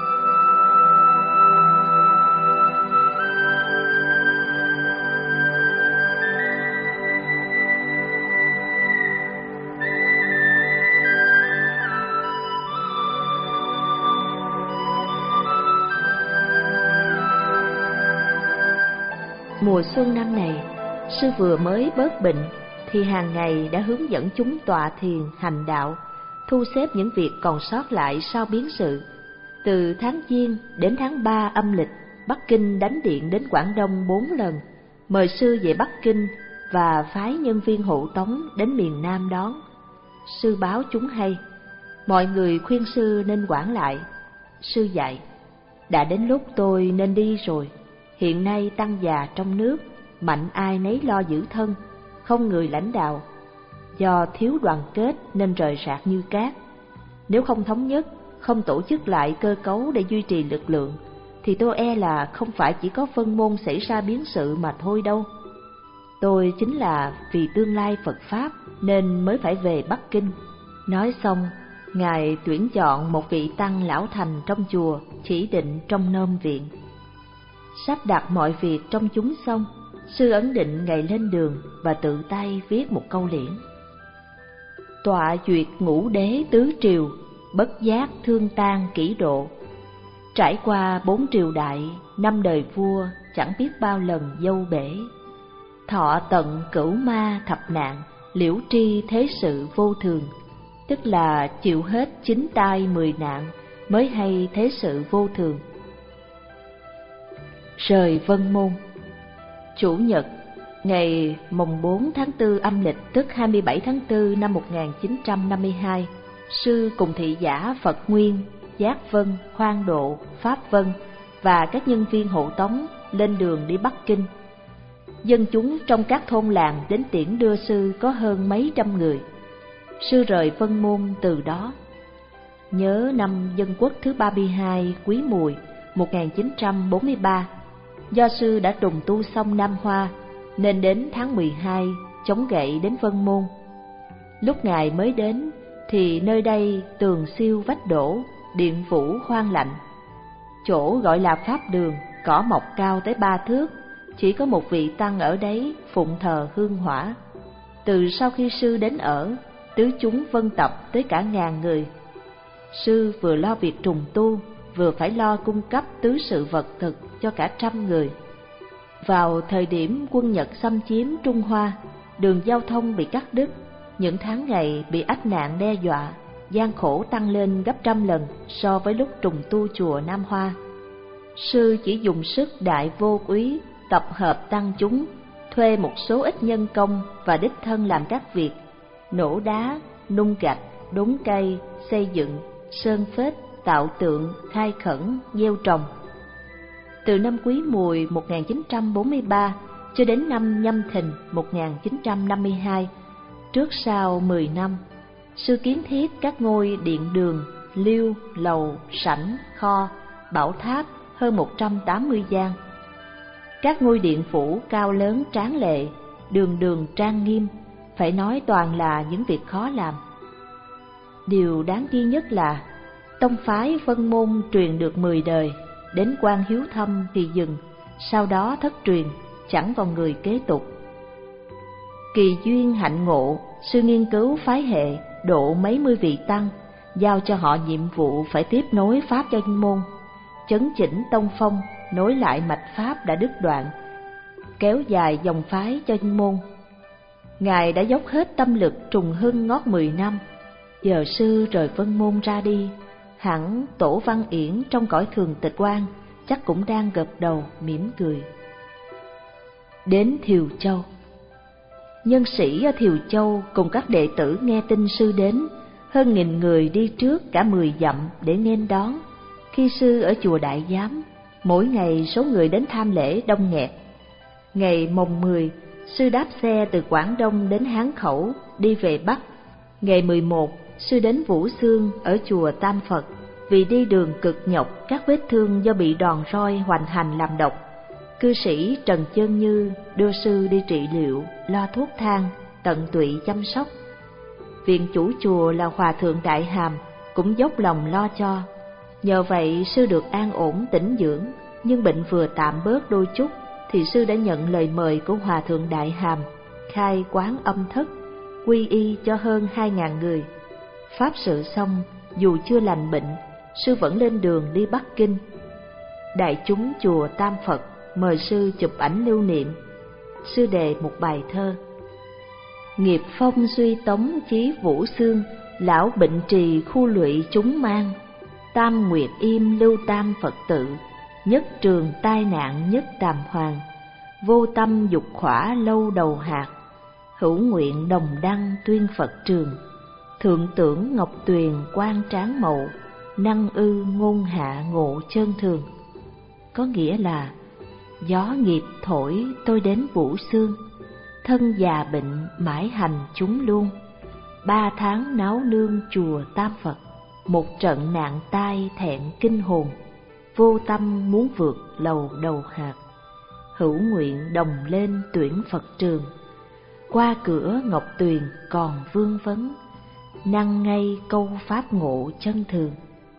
Speaker 1: Mùa xuân năm này, sư vừa mới bớt bệnh thì hàng ngày đã hướng dẫn chúng tọa thiền hành đạo, thu xếp những việc còn sót lại sau biến sự. Từ tháng Giêng đến tháng ba âm lịch, Bắc Kinh đánh điện đến Quảng Đông bốn lần, mời sư về Bắc Kinh và phái nhân viên hộ tống đến miền Nam đón. Sư báo chúng hay, mọi người khuyên sư nên quản lại. Sư dạy, đã đến lúc tôi nên đi rồi. Hiện nay tăng già trong nước, mạnh ai nấy lo giữ thân, không người lãnh đạo. Do thiếu đoàn kết nên rời rạc như cát. Nếu không thống nhất, không tổ chức lại cơ cấu để duy trì lực lượng, thì tôi e là không phải chỉ có Vân Môn xảy ra biến sự mà thôi đâu. Tôi chính là vì tương lai Phật Pháp nên mới phải về Bắc Kinh. Nói xong, Ngài tuyển chọn một vị tăng lão thành trong chùa, chỉ định trong nôm viện. Sắp đặt mọi việc trong chúng xong, sư ấn định ngày lên đường và tự tay viết một câu liễn. Tọa duyệt ngũ đế tứ triều, bất giác thương tan kỷ độ. Trải qua bốn triều đại, năm đời vua, chẳng biết bao lần dâu bể. Thọ tận cửu ma thập nạn, liễu tri thế sự vô thường. Tức là chịu hết chín tai mười nạn, mới hay thế sự vô thường. Rời Vân Môn. Chủ nhật, ngày mồng bốn tháng tư âm lịch, tức hai mươi bảy tháng tư năm một nghìn chín trăm năm mươi hai, sư cùng thị giả Phật Nguyên, Giác Vân, Hoan Độ, Pháp Vân và các nhân viên hộ tống lên đường đi Bắc Kinh. Dân chúng trong các thôn làng đến tiễn đưa sư có hơn mấy trăm người. Sư rời Vân Môn từ đó. nhớ năm Dân Quốc thứ ba mươi hai Quý Mùi một nghìn chín trăm bốn mươi ba, do sư đã trùng tu xong Nam Hoa nên đến tháng mười hai chống gậy đến Vân Môn. Lúc Ngài mới đến thì nơi đây tường siêu vách đổ, điện phủ hoang lạnh. Chỗ gọi là Pháp Đường, cỏ mọc cao tới ba thước, chỉ có một vị tăng ở đấy phụng thờ hương hỏa. Từ sau khi sư đến ở, tứ chúng vân tập tới cả ngàn người. Sư vừa lo việc trùng tu, vừa phải lo cung cấp tứ sự vật thực cho cả trăm người. Vào thời điểm quân Nhật xâm chiếm Trung Hoa, đường giao thông bị cắt đứt, những tháng ngày bị ách nạn đe dọa, gian khổ tăng lên gấp trăm lần so với lúc trùng tu chùa Nam Hoa. Sư chỉ dùng sức đại vô úy, tập hợp tăng chúng, thuê một số ít nhân công và đích thân làm các việc nổ đá, nung gạch, đốn cây, xây dựng, sơn phết, tạo tượng, khai khẩn, gieo trồng. Từ năm Quý Mùi một nghìn chín trăm bốn mươi ba cho đến năm Nhâm Thìn một nghìn chín trăm năm mươi hai, trước sau mười năm, sư kiến thiết các ngôi điện đường, liêu, lầu, sảnh, kho, bảo tháp hơn một trăm tám mươi gian. Các ngôi điện phủ cao lớn tráng lệ, đường đường trang nghiêm, phải nói toàn là những việc khó làm. Điều đáng ghi nhất là tông phái Vân Môn truyền được mười đời, đến Quan Hiếu Thâm thì dừng, sau đó thất truyền, chẳng còn người kế tục. Kỳ duyên hạnh ngộ, sư nghiên cứu phái hệ, độ mấy mươi vị tăng, giao cho họ nhiệm vụ phải tiếp nối pháp cho môn, chấn chỉnh tông phong, nối lại mạch pháp đã đứt đoạn, kéo dài dòng phái cho môn. Ngài đã dốc hết tâm lực trùng hưng ngót mười năm, giờ sư rời Vân Môn ra đi, hẳn Tổ Văn Yển trong cõi thường tịch quan chắc cũng đang gật đầu mỉm cười. Đến Thiều Châu. Nhân sĩ ở Thiều Châu cùng các đệ tử nghe tin sư đến, hơn nghìn người đi trước cả mười dặm để nghênh đón. Khi sư ở chùa Đại Giám, mỗi ngày số người đến tham lễ đông nghẹt. Ngày mồng mười, sư đáp xe từ Quảng Đông đến Hán Khẩu đi về Bắc. Ngày mười một, sư đến Vũ Xương ở chùa Tam Phật, vì đi đường cực nhọc, các vết thương do bị đòn roi hoành hành làm độc. Cư sĩ Trần Chân Như đưa sư đi trị liệu, lo thuốc thang, tận tụy chăm sóc. Viện chủ chùa là Hòa Thượng Đại Hàm cũng dốc lòng lo cho. Nhờ vậy sư được an ổn tĩnh dưỡng, nhưng bệnh vừa tạm bớt đôi chút thì sư đã nhận lời mời của Hòa Thượng Đại Hàm, khai quán âm thất, quy y cho hơn hai ngàn người. Pháp sự xong, dù chưa lành bệnh, sư vẫn lên đường đi Bắc Kinh. Đại chúng chùa Tam Phật mời sư chụp ảnh lưu niệm. Sư đề một bài thơ: nghiệp phong suy tống chí Vũ Xương, lão bệnh trì khu lụy chúng mang. Tam nguyệt im lưu tam Phật tự, nhất trường tai nạn nhất đàm hoàng. Vô tâm dục khỏa lâu đầu hạt, hữu nguyện đồng đăng tuyên Phật trường. Thượng tưởng ngọc tuyền quan tráng mậu, năng ư ngôn hạ ngộ chân thường. Có nghĩa là gió nghiệp thổi tôi đến Vũ Xương, thân già bệnh mãi hành chúng luôn. Ba tháng náo nương chùa Tam Phật, một trận nạn tai thẹn kinh hồn. Vô tâm muốn vượt lầu đầu hạt, hữu nguyện đồng lên tuyển Phật trường. Qua cửa ngọc tuyền còn vương vấn, năng ngay câu pháp ngộ chân thường.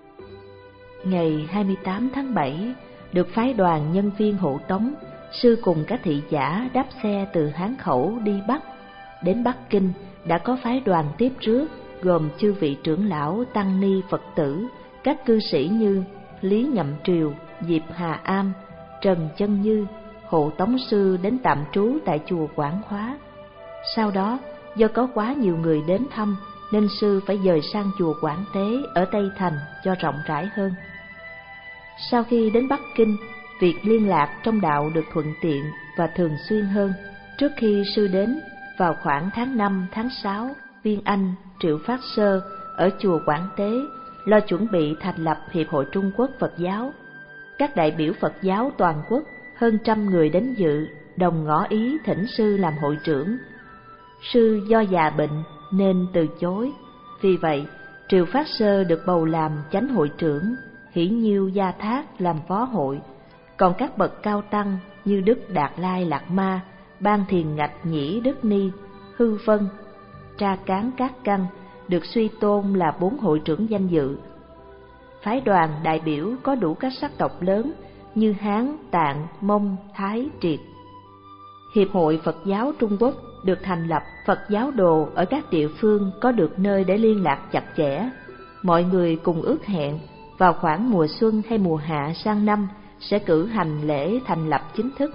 Speaker 1: Ngày hai mươi tám tháng bảy, được phái đoàn nhân viên hộ tống, sư cùng các thị giả đáp xe từ Hán Khẩu đi Bắc. Đến Bắc Kinh đã có phái đoàn tiếp rước, gồm chư vị trưởng lão, tăng ni, Phật tử, các cư sĩ như Lý Nhậm Triều, Diệp Hà Am, Trần Chân Như, hộ tống sư đến tạm trú tại chùa Quảng Hóa. Sau đó, do có quá nhiều người đến thăm, nên sư phải dời sang chùa Quảng Tế ở Tây Thành cho rộng rãi hơn. Sau khi đến Bắc Kinh, việc liên lạc trong đạo được thuận tiện và thường xuyên hơn. Trước khi sư đến, vào khoảng tháng năm, tháng sáu, Viên Anh, Triệu Phát Sơ ở chùa Quảng Tế lo chuẩn bị thành lập Hiệp hội Trung Quốc Phật giáo. Các đại biểu Phật giáo toàn quốc hơn trăm người đến dự, đồng ngỏ ý thỉnh sư làm hội trưởng. Sư do già bệnh nên từ chối. Vì vậy, Triệu Phát Sơ được bầu làm chánh hội trưởng, Hỷ Nhiêu Gia Thác làm phó hội, còn các bậc cao tăng như Đức Đạt Lai Lạt Ma, Ban Thiền Ngạch Nhĩ Đức Ni, Hư Vân, Tra Cán Cát Căn được suy tôn là bốn hội trưởng danh dự. Phái đoàn đại biểu có đủ các sắc tộc lớn như Hán, Tạng, Mông, Thái, Triệt. Hiệp hội Phật giáo Trung Quốc được thành lập, Phật giáo đồ ở các địa phương có được nơi để liên lạc chặt chẽ. Mọi người cùng ước hẹn vào khoảng mùa xuân hay mùa hạ sang năm sẽ cử hành lễ thành lập chính thức.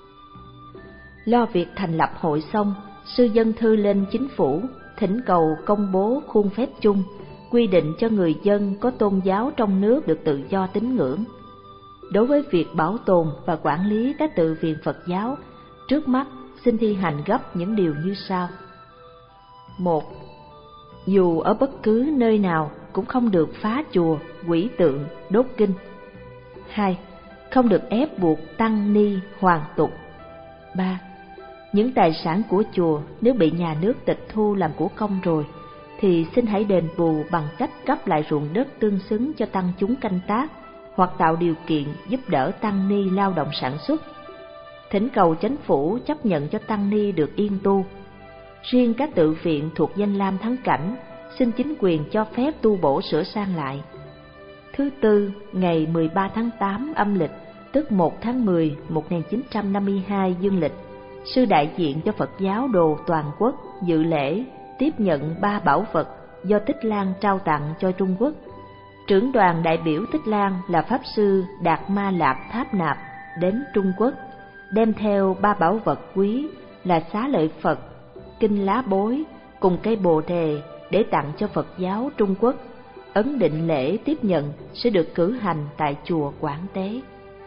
Speaker 1: Lo việc thành lập hội xong, sư dân thư lên chính phủ, thỉnh cầu công bố khuôn phép chung, quy định cho người dân có tôn giáo trong nước được tự do tín ngưỡng. Đối với việc bảo tồn và quản lý các tự viện Phật giáo, trước mắt xin thi hành gấp những điều như sau. Một, dù ở bất cứ nơi nào cũng không được phá chùa, hủy tượng, đốt kinh. Hai, không được ép buộc tăng ni hoàn tục. Ba, những tài sản của chùa nếu bị nhà nước tịch thu làm của công rồi, thì xin hãy đền bù bằng cách cấp lại ruộng đất tương xứng cho tăng chúng canh tác, hoặc tạo điều kiện giúp đỡ tăng ni lao động sản xuất. Thỉnh cầu chính phủ chấp nhận cho tăng ni được yên tu. Riêng các tự viện thuộc danh lam thắng cảnh, xin chính quyền cho phép tu bổ sửa sang lại. Thứ tư, ngày mười ba tháng tám âm lịch, tức một tháng mười một nghìn chín trăm năm mươi hai dương lịch, sư đại diện cho Phật giáo đồ toàn quốc dự lễ tiếp nhận ba bảo vật do Tích Lan trao tặng cho Trung Quốc. Trưởng đoàn đại biểu Tích Lan là Pháp sư Đạt Ma Lạp Tháp Nạp đến Trung Quốc, đem theo ba bảo vật quý là Xá Lợi Phật, Kinh Lá Bối cùng cây Bồ Đề để tặng cho Phật giáo Trung Quốc. Ấn định lễ tiếp nhận sẽ được cử hành tại chùa Quảng Tế.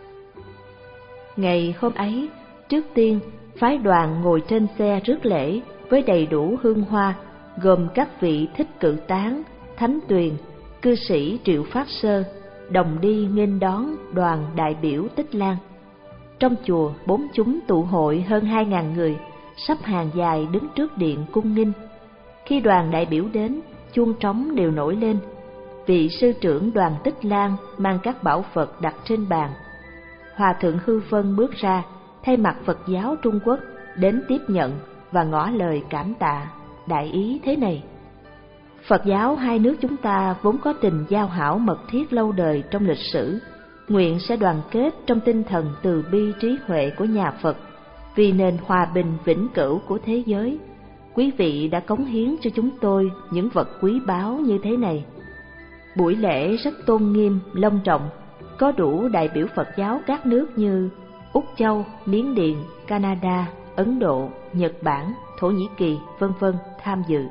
Speaker 1: Ngày hôm ấy, trước tiên, phái đoàn ngồi trên xe rước lễ với đầy đủ hương hoa, gồm các vị Thích Cự Tán, Thánh Tuyền, cư sĩ Triệu Phát Sơ, đồng đi nghênh đón đoàn đại biểu Tích Lan. Trong chùa, bốn chúng tụ hội hơn hai ngàn người, sắp hàng dài đứng trước điện cung nghinh. Khi đoàn đại biểu đến, chuông trống đều nổi lên. Vị sư trưởng đoàn Tích Lan mang các bảo vật đặt trên bàn. Hòa thượng Hư Vân bước ra, thay mặt Phật giáo Trung Quốc đến tiếp nhận và ngỏ lời cảm tạ, đại ý thế này: Phật giáo hai nước chúng ta vốn có tình giao hảo mật thiết lâu đời trong lịch sử, nguyện sẽ đoàn kết trong tinh thần từ bi trí huệ của nhà Phật vì nền hòa bình vĩnh cửu của thế giới. Quý vị đã cống hiến cho chúng tôi những vật quý báu như thế này. Buổi lễ rất tôn nghiêm, long trọng, có đủ đại biểu Phật giáo các nước như Úc Châu, Miến Điện, Canada, Ấn Độ, Nhật Bản, Thổ Nhĩ Kỳ, vân vân tham dự.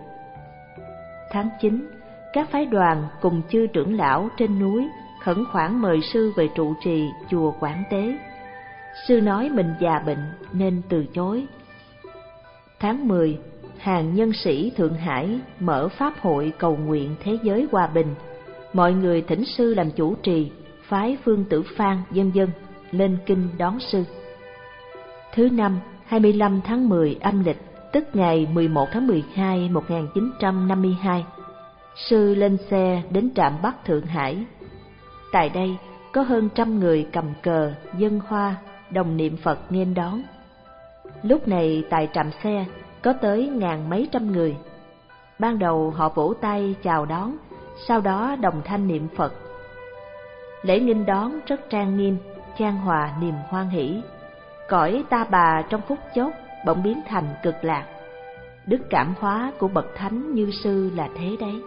Speaker 1: Tháng chín, các phái đoàn cùng chư trưởng lão trên núi khẩn khoản mời sư về trụ trì chùa Quảng Tế. Sư nói mình già bệnh nên từ chối. Tháng mười, hàng nhân sĩ Thượng Hải mở pháp hội cầu nguyện thế giới hòa bình. Mọi người thỉnh sư làm chủ trì, phái Phương Tử Phan vân vân lên kinh đón sư. Thứ năm, hai mươi lăm tháng mười âm lịch, tức ngày mười một tháng mười hai một nghìn chín trăm năm mươi hai, sư lên xe đến trạm Bắc Thượng Hải. Tại đây có hơn trăm người cầm cờ, dân hoa, đồng niệm Phật nghênh đón. Lúc này tại trạm xe có tới ngàn mấy trăm người. Ban đầu họ vỗ tay chào đón, sau đó đồng thanh niệm Phật. Lễ nghênh đón rất trang nghiêm, chan hòa niềm hoan hỷ. Cõi ta bà trong phút chốc bỗng biến thành cực lạc. Đức cảm hóa của bậc thánh như sư là thế đấy.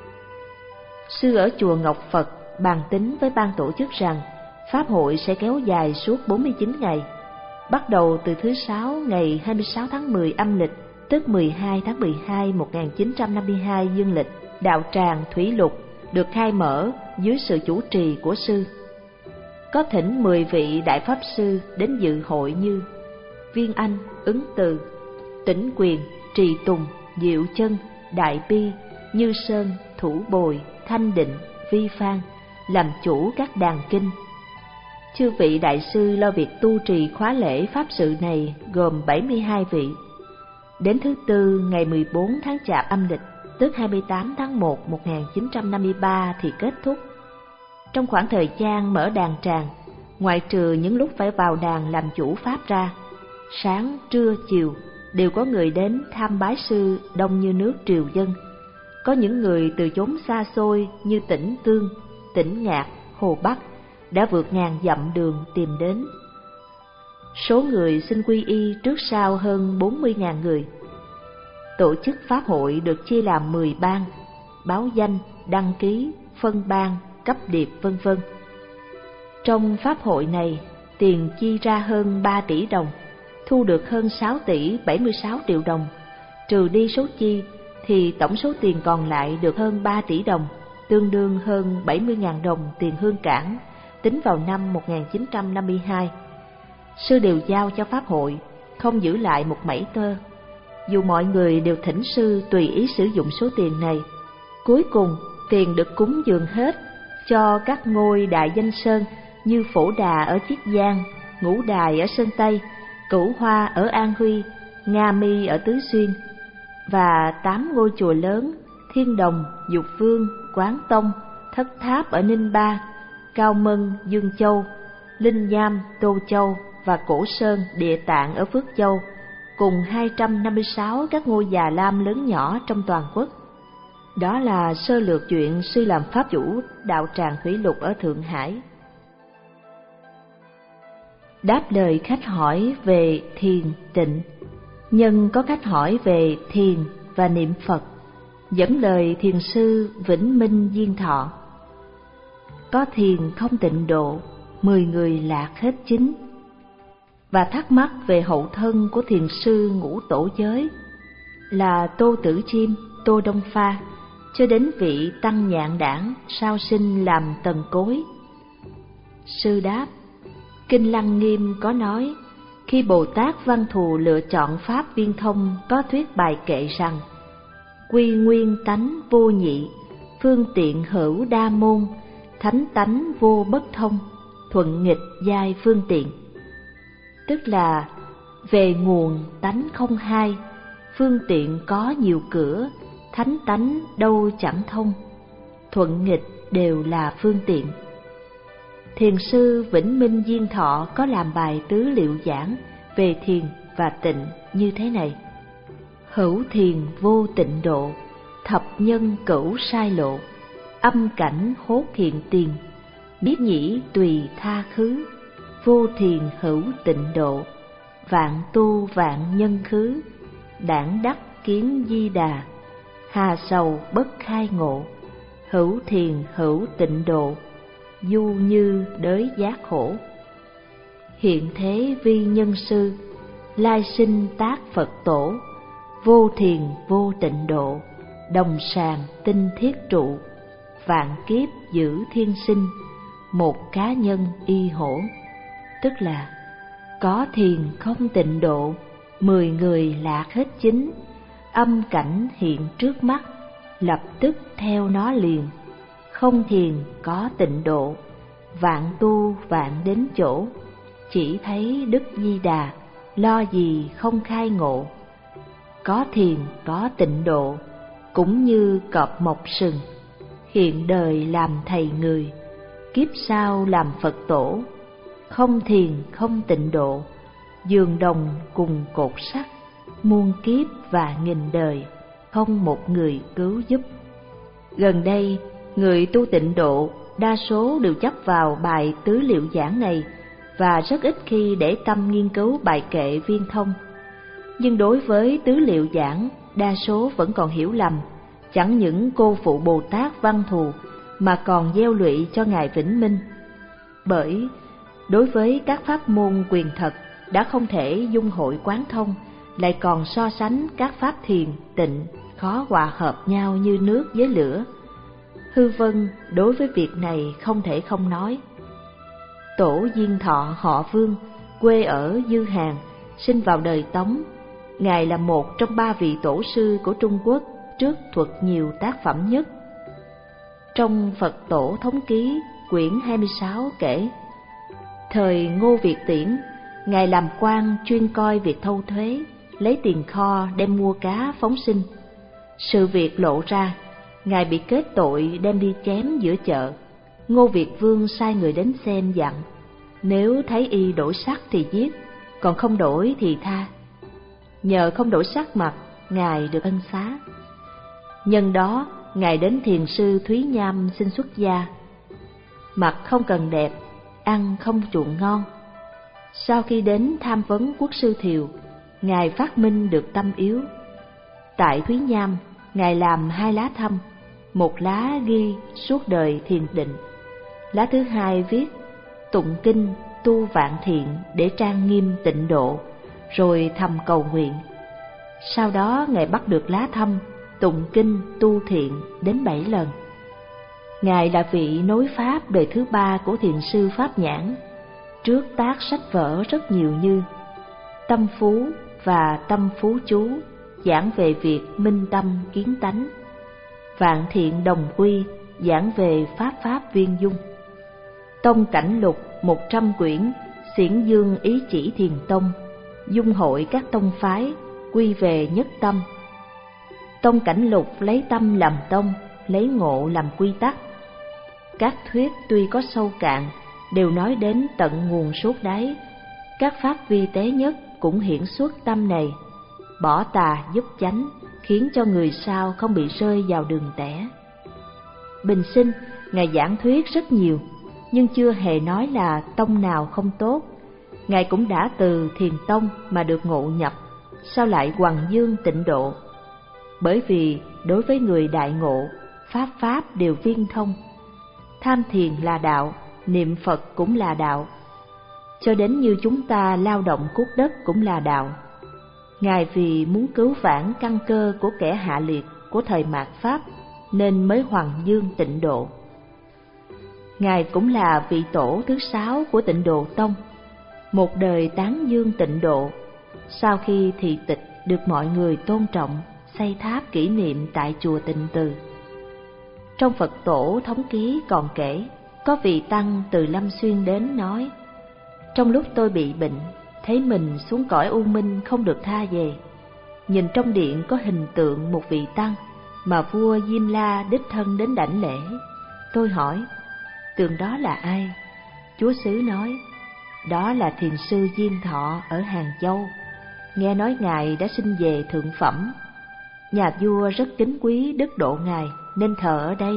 Speaker 1: Sư ở chùa Ngọc Phật bàn tính với ban tổ chức rằng pháp hội sẽ kéo dài suốt bốn mươi chín ngày, bắt đầu từ thứ sáu ngày hai mươi sáu tháng mười âm lịch, tức mười hai tháng mười hai một nghìn chín trăm năm mươi hai dương lịch. Đạo tràng Thủy Lục được khai mở dưới sự chủ trì của sư. Có thỉnh mười vị đại pháp sư đến dự hội như Viên Anh, Ứng Từ, Tĩnh Quyền, Trì Tùng, Diệu Chân, Đại Bi, Như Sơn, Thủ Bồi, Thanh Định, Vi Phan làm chủ các đàn kinh. Chư vị đại sư lo việc tu trì khóa lễ pháp sự này gồm bảy mươi hai vị. Đến thứ tư ngày mười bốn tháng Chạp âm lịch, tức hai mươi tám tháng một năm một nghìn chín trăm năm mươi ba thì kết thúc. Trong khoảng thời gian mở đàn tràng, ngoại trừ những lúc phải vào đàn làm chủ pháp ra, sáng, trưa, chiều đều có người đến tham bái sư đông như nước triều dân. Có những người từ chốn xa xôi như tỉnh Tương, tỉnh Ngạc, Hồ Bắc đã vượt ngàn dặm đường tìm đến. Số người xin quy y trước sau hơn bốn mươi nghìn người. Tổ chức pháp hội được chia làm mười ban, báo danh, đăng ký, phân ban, cấp điệp vân vân. Trong pháp hội này, tiền chi ra hơn ba tỷ đồng, thu được hơn sáu tỷ bảy mươi sáu triệu đồng, trừ đi số chi thì tổng số tiền còn lại được hơn ba tỷ đồng, tương đương hơn bảy mươi nghìn đồng tiền hương cảng, tính vào năm một nghìn chín trăm năm mươi hai. Sư đều giao cho pháp hội, không giữ lại một mảy tơ. Dù mọi người đều thỉnh sư tùy ý sử dụng số tiền này, cuối cùng tiền được cúng dường hết cho các ngôi đại danh sơn như Phổ Đà ở Chiết Giang, Ngũ Đài ở Sơn Tây, Cửu Hoa ở An Huy, Nga Mi ở Tứ Xuyên, và tám ngôi chùa lớn Thiên Đồng, Dục Vương, Quán Tông, Thất Tháp ở Ninh Ba, Cao Mân, Dương Châu, Linh Nham, Tô Châu và Cổ Sơn, Địa Tạng ở Phước Châu, cùng hai trăm năm mươi sáu các ngôi già lam lớn nhỏ trong toàn quốc. Đó là sơ lược chuyện sư làm pháp chủ đạo tràng Thủy Lục ở Thượng Hải. Đáp lời khách hỏi về thiền tịnh, nhân có khách hỏi về thiền và niệm Phật, dẫn lời thiền sư Vĩnh Minh Diên Thọ. Có thiền không tịnh độ, mười người lạc hết chính. Và thắc mắc về hậu thân của thiền sư ngũ tổ giới là Tô Tử Chiêm, Tô Đông Pha, cho đến vị Tăng Nhạn Đản sau sinh làm tần cối. Sư đáp: Kinh Lăng Nghiêm có nói, khi Bồ Tát Văn Thù lựa chọn pháp viên thông có thuyết bài kệ rằng: quy nguyên tánh vô nhị, phương tiện hữu đa môn, thánh tánh vô bất thông, thuận nghịch giai phương tiện. Tức là về nguồn tánh không hai, phương tiện có nhiều cửa, thánh tánh đâu chẳng thông, thuận nghịch đều là phương tiện. Thiền sư Vĩnh Minh Diên Thọ có làm bài tứ liệu giảng về thiền và tịnh như thế này: hữu thiền vô tịnh độ, thập nhân cửu sai lộ, âm cảnh hốt hiện tiền, biết nhĩ tùy tha khứ, vô thiền hữu tịnh độ, vạn tu vạn nhân khứ, đản đắc kiến di đà, hà sầu bất khai ngộ, hữu thiền hữu tịnh độ, du như đới giác khổ. Hiện thế vi nhân sư, lai sinh tác Phật tổ, vô thiền vô tịnh độ, đồng sàng tinh thiết trụ, vạn kiếp giữ thiên sinh, một cá nhân y hổ. Tức là có thiền không tịnh độ, mười người lạc hết chính, âm cảnh hiện trước mắt, lập tức theo nó liền. Không thiền có tịnh độ, vạn tu vạn đến chỗ, chỉ thấy Đức Di Đà, lo gì không khai ngộ. Có thiền có tịnh độ, cũng như cọp mọc sừng, hiện đời làm thầy người, kiếp sau làm Phật tổ. Không thiền không tịnh độ, giường đồng cùng cột sắt, muôn kiếp và nghìn đời, không một người cứu giúp. Gần đây, người tu tịnh độ đa số đều chấp vào bài tứ liệu giảng này và rất ít khi để tâm nghiên cứu bài kệ viên thông. Nhưng đối với tứ liệu giảng, đa số vẫn còn hiểu lầm, chẳng những cô phụ Bồ Tát Văn Thù mà còn gieo lụy cho Ngài Vĩnh Minh. Bởi đối với các pháp môn quyền thật đã không thể dung hội quán thông, lại còn so sánh các pháp thiền, tịnh khó hòa hợp nhau như nước với lửa. Hư Vân đối với việc này không thể không nói. Tổ Diên Thọ họ Vương, quê ở Dư Hàng, sinh vào đời Tống. Ngài là một trong ba vị tổ sư của Trung Quốc trước thuật nhiều tác phẩm nhất. Trong Phật Tổ Thống Ký quyển hai mươi sáu kể: thời Ngô Việt Tiễn, Ngài làm quan chuyên coi việc thâu thuế, lấy tiền kho đem mua cá phóng sinh. Sự việc lộ ra, Ngài bị kết tội đem đi chém giữa chợ. Ngô Việt Vương sai người đến xem dặn, nếu thấy y đổi sắc thì giết, còn không đổi thì tha. Nhờ không đổi sắc mặt, Ngài được ân xá. Nhân đó, Ngài đến thiền sư Thúy Nham xin xuất gia. Mặt không cần đẹp, ăn không chuộng ngon. Sau khi đến tham vấn quốc sư Thiều, Ngài phát minh được tâm yếu. Tại Thúy Nham, Ngài làm hai lá thăm, một lá ghi suốt đời thiền định, lá thứ hai viết tụng kinh tu vạn thiện để trang nghiêm tịnh độ, rồi thầm cầu nguyện. Sau đó Ngài bắt được lá thăm tụng kinh tu thiện đến bảy lần. Ngài là vị nối pháp đời thứ ba của thiền sư Pháp Nhãn, trước tác sách vở rất nhiều như Tâm Phú và Tâm Phú Chú giảng về việc minh tâm kiến tánh, Vạn Thiện Đồng Quy giảng về Pháp Pháp Viên Dung, Tông Cảnh Lục một trăm quyển xiển dương ý chỉ thiền tông, dung hội các tông phái quy về nhất tâm. Tông Cảnh Lục lấy tâm làm tông, lấy ngộ làm quy tắc. Các thuyết tuy có sâu cạn, đều nói đến tận nguồn suốt đáy. Các pháp vi tế nhất cũng hiển xuất tâm này, bỏ tà giúp chánh, khiến cho người sau không bị rơi vào đường tẻ. Bình sinh, Ngài giảng thuyết rất nhiều, nhưng chưa hề nói là tông nào không tốt. Ngài cũng đã từ thiền tông mà được ngộ nhập, sao lại hoằng dương tịnh độ? Bởi vì đối với người đại ngộ, pháp pháp đều viên thông. Tham thiền là đạo, niệm Phật cũng là đạo, cho đến như chúng ta lao động cuốc đất cũng là đạo. Ngài vì muốn cứu vãn căn cơ của kẻ hạ liệt của thời mạt Pháp nên mới hoằng dương tịnh độ. Ngài cũng là vị tổ thứ sáu của Tịnh Độ Tông, một đời tán dương tịnh độ. Sau khi thị tịch được mọi người tôn trọng, xây tháp kỷ niệm tại chùa Tịnh Từ. Trong Phật tổ thống ký còn kể, có vị tăng từ Lâm Xuyên đến nói: trong lúc tôi bị bệnh, thấy mình xuống cõi u minh không được tha về, nhìn trong điện có hình tượng một vị tăng mà vua Diêm La đích thân đến đảnh lễ. Tôi hỏi, tượng đó là ai? Chúa xứ nói, đó là thiền sư Diên Thọ ở Hàng Châu. Nghe nói ngài đã sinh về thượng phẩm, nhà vua rất kính quý đức độ ngài nên thờ ở đây.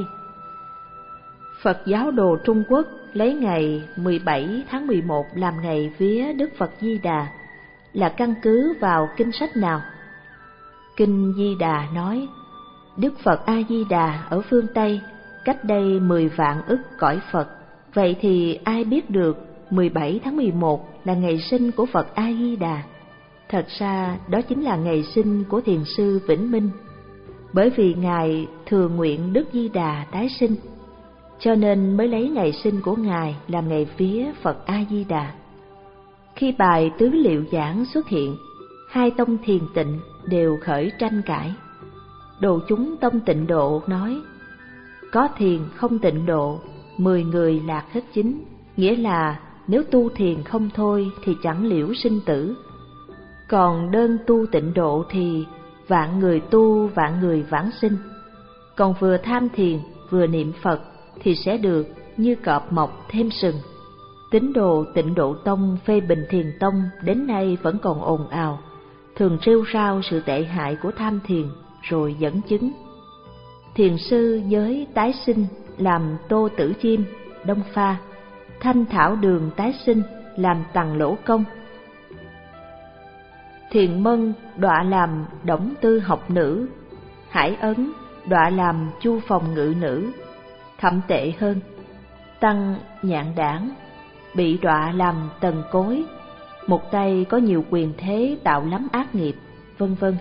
Speaker 1: Phật giáo đồ Trung Quốc lấy ngày mười bảy tháng mười một làm ngày vía Đức Phật Di Đà là căn cứ vào kinh sách nào? Kinh Di Đà nói, Đức Phật A Di Đà ở phương Tây, cách đây mười vạn ức cõi Phật. Vậy thì ai biết được mười bảy tháng mười một là ngày sinh của Phật A Di Đà? Thật ra đó chính là ngày sinh của thiền sư Vĩnh Minh. Bởi vì ngài thường nguyện Đức Di Đà tái sinh, cho nên mới lấy ngày sinh của ngài làm ngày vía Phật A Di Đà. Khi bài Tứ Liệu Giảng xuất hiện, hai tông thiền tịnh đều khởi tranh cãi. Đồ chúng tông Tịnh Độ nói, có thiền không tịnh độ, mười người lạc hết chính, nghĩa là nếu tu thiền không thôi thì chẳng liễu sinh tử. Còn đơn tu tịnh độ thì vạn người tu vạn người vãng sinh. Còn vừa tham thiền vừa niệm Phật thì sẽ được như cọp mọc thêm sừng. Tín đồ Tịnh Độ Tông phê bình Thiền Tông đến nay vẫn còn ồn ào, thường rêu rao sự tệ hại của tham thiền rồi dẫn chứng. Thiền sư giới tái sinh làm Tô Tử Chiêm, Đông Pha, Thanh Thảo Đường tái sinh làm Tằng Lỗ Công, Thiền Mân đọa làm Đổng Tư Học Nữ, Hải Ấn đọa làm Chu Phòng Ngự Nữ. Thậm tệ hơn, Tăng Nhạn Đảng bị đọa làm Tần Cối, một tay có nhiều quyền thế tạo lắm ác nghiệp, vân vân.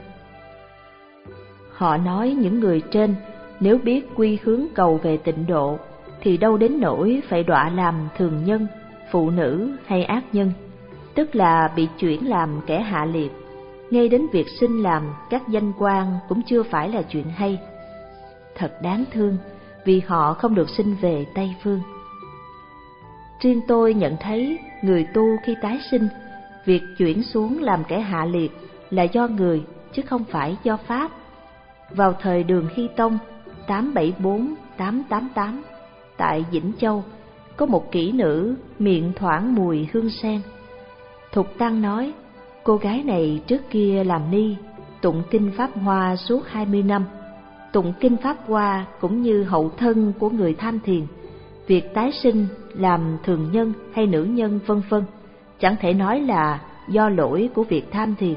Speaker 1: Họ nói những người trên nếu biết quy hướng cầu về tịnh độ thì đâu đến nỗi phải đọa làm thường nhân, phụ nữ hay ác nhân, tức là bị chuyển làm kẻ hạ liệt. Ngay đến việc sinh làm các danh quan cũng chưa phải là chuyện hay. Thật đáng thương vì họ không được sinh về Tây Phương. Riêng tôi nhận thấy người tu khi tái sinh, việc chuyển xuống làm kẻ hạ liệt là do người chứ không phải do Pháp. vào thời Đường Hy Tông tám bảy bốn đến tám tám tám, tại Vĩnh Châu, có một kỹ nữ miệng thoảng mùi hương sen. Thục Tăng nói, cô gái này trước kia làm ni, tụng kinh Pháp Hoa suốt hai mươi năm. Tụng kinh Pháp Hoa cũng như hậu thân của người tham thiền, việc tái sinh làm thường nhân hay nữ nhân vân vân, chẳng thể nói là do lỗi của việc tham thiền.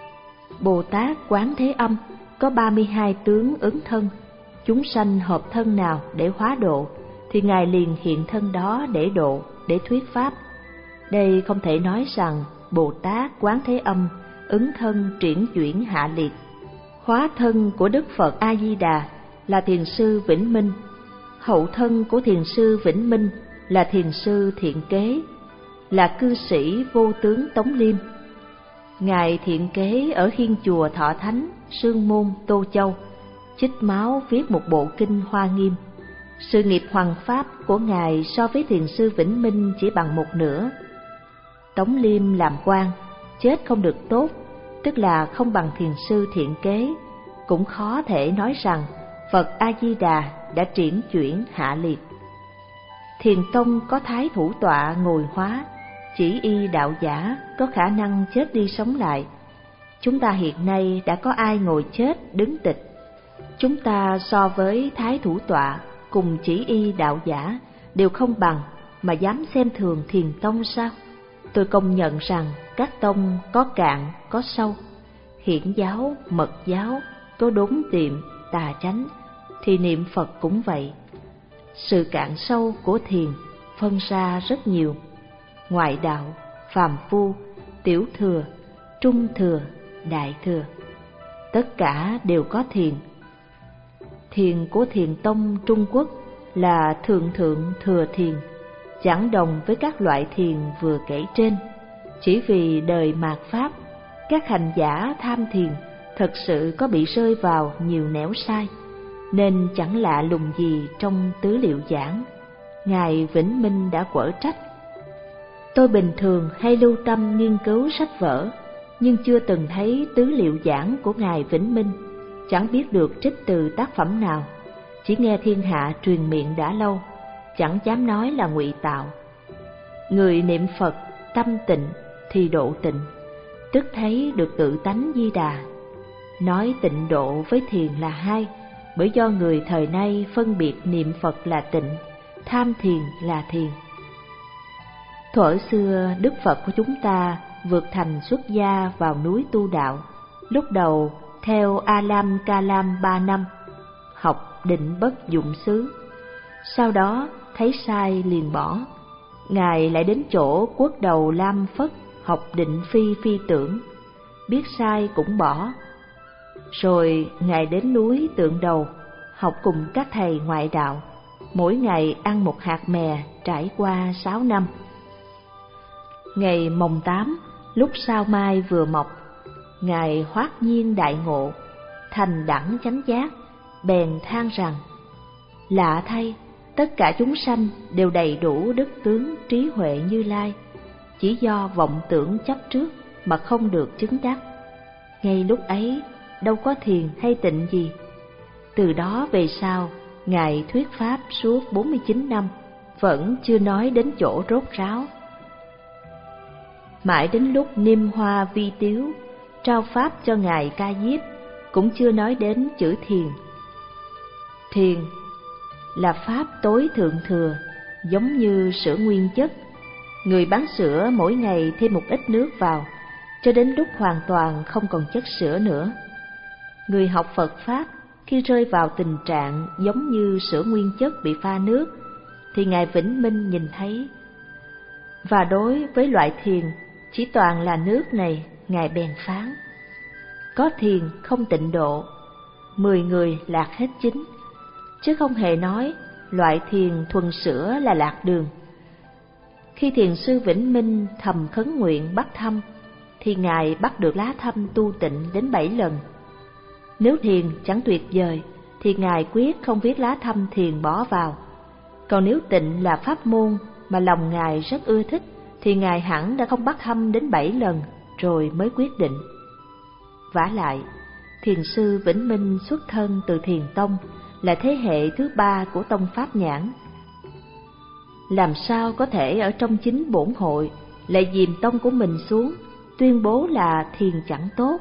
Speaker 1: Bồ Tát Quán Thế Âm có ba mươi hai tướng ứng thân, chúng sanh hợp thân nào để hóa độ thì Ngài liền hiện thân đó để độ, để thuyết pháp. Đây không thể nói rằng Bồ Tát Quán Thế Âm ứng thân triển chuyển hạ liệt. Hóa thân của Đức Phật A Di Đà là thiền sư Vĩnh Minh, hậu thân của thiền sư Vĩnh Minh là thiền sư Thiện Kế, là cư sĩ Vô Tướng Tống Liêm. Ngài Thiện Kế ở hiên chùa Thọ Thánh, Sương Môn, Tô Châu, chích máu viết một bộ kinh Hoa Nghiêm. Sự nghiệp hoằng pháp của Ngài so với thiền sư Vĩnh Minh chỉ bằng một nửa. Tống Liêm làm quan, chết không được tốt, tức là không bằng thiền sư Thiện Kế, cũng khó thể nói rằng Phật A-di-đà đã triển chuyển hạ liệt. Thiền tông có Thái Thủ Tọa ngồi hóa, chỉ y đạo giả có khả năng chết đi sống lại. Chúng ta hiện nay đã có ai ngồi chết đứng tịch. Chúng ta so với Thái Thủ Tọa cùng chỉ y đạo giả đều không bằng, mà dám xem thường thiền tông sao? Tôi công nhận rằng các tông có cạn có sâu, hiển giáo, mật giáo, có đốn tiệm, tà chánh, thì niệm Phật cũng vậy. Sự cạn sâu của thiền phân ra rất nhiều: ngoại đạo, phàm phu, tiểu thừa, trung thừa, đại thừa. Tất cả đều có thiền. Thiền của thiền tông Trung Quốc là thượng thượng thừa thiền, chẳng đồng với các loại thiền vừa kể trên. Chỉ vì đời mạt Pháp, các hành giả tham thiền thật sự có bị rơi vào nhiều nẻo sai, nên chẳng lạ lùng gì trong tứ liệu giảng. Ngài Vĩnh Minh đã quở trách: tôi bình thường hay lưu tâm nghiên cứu sách vở, nhưng chưa từng thấy tứ liệu giảng của Ngài Vĩnh Minh, chẳng biết được trích từ tác phẩm nào, chỉ nghe thiên hạ truyền miệng đã lâu, chẳng dám nói là ngụy tạo. Người niệm Phật tâm tịnh thì độ tịnh, tức thấy được tự tánh Di Đà. Nói tịnh độ với thiền là hai, bởi do người thời nay phân biệt niệm Phật là tịnh, tham thiền là thiền. Thuở xưa Đức Phật của chúng ta vượt thành xuất gia vào núi tu đạo, lúc đầu theo A Lam Ca Lam ba năm, học định bất dụng xứ. Sau đó thấy sai liền bỏ. Ngài lại đến chỗ Quốc Đầu Lam Phất học định phi phi tưởng, biết sai cũng bỏ. Rồi Ngài đến núi Tượng Đầu học cùng các thầy ngoại đạo, mỗi ngày ăn một hạt mè, trải qua sáu năm. Ngày mồng tám, lúc sao mai vừa mọc, Ngài hoát nhiên đại ngộ, thành đẳng chánh giác, bèn than rằng: lạ thay, tất cả chúng sanh đều đầy đủ đức tướng trí huệ Như Lai, chỉ do vọng tưởng chấp trước mà không được chứng đắc. Ngay lúc ấy đâu có thiền hay tịnh gì. Từ đó về sau, Ngài thuyết pháp suốt bốn mươi chín năm, vẫn chưa nói đến chỗ rốt ráo. Mãi đến lúc Niêm Hoa Vi Tiếu trao pháp cho Ngài Ca Diếp, cũng chưa nói đến chữ thiền. Thiền là pháp tối thượng thừa, giống như sữa nguyên chất. Người bán sữa mỗi ngày thêm một ít nước vào, cho đến lúc hoàn toàn không còn chất sữa nữa. Người học Phật Pháp khi rơi vào tình trạng giống như sữa nguyên chất bị pha nước, thì Ngài Vĩnh Minh nhìn thấy. Và đối với loại thiền chỉ toàn là nước này, Ngài bèn phán: có thiền không tịnh độ, mười người lạc hết chín, chứ không hề nói loại thiền thuần sữa là lạc đường. Khi thiền sư Vĩnh Minh thầm khấn nguyện bắt thăm, thì Ngài bắt được lá thăm tu tịnh đến bảy lần. Nếu thiền chẳng tuyệt vời, thì Ngài quyết không viết lá thăm thiền bỏ vào. Còn nếu tịnh là pháp môn mà lòng Ngài rất ưa thích, thì Ngài hẳn đã không bắt thăm đến bảy lần rồi mới quyết định. Vả lại, Thiền sư Vĩnh Minh xuất thân từ Thiền Tông, là thế hệ thứ ba của tông Pháp Nhãn. Làm sao có thể ở trong chính bổn hội lại dìm tông của mình xuống, tuyên bố là thiền chẳng tốt?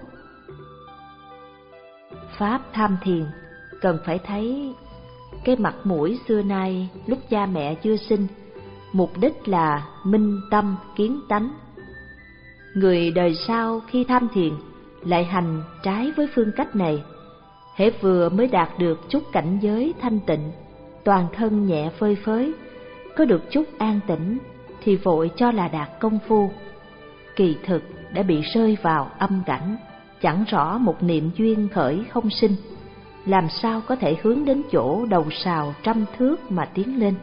Speaker 1: Pháp tham thiền cần phải thấy cái mặt mũi xưa nay lúc cha mẹ chưa sinh, mục đích là minh tâm kiến tánh. Người đời sau khi tham thiền lại hành trái với phương cách này, hễ vừa mới đạt được chút cảnh giới thanh tịnh, toàn thân nhẹ phơi phới, có được chút an tĩnh thì vội cho là đạt công phu, kỳ thực đã bị rơi vào âm cảnh, chẳng rõ một niệm duyên khởi không sinh, làm sao có thể hướng đến chỗ đầu sào trăm thước mà tiến lên.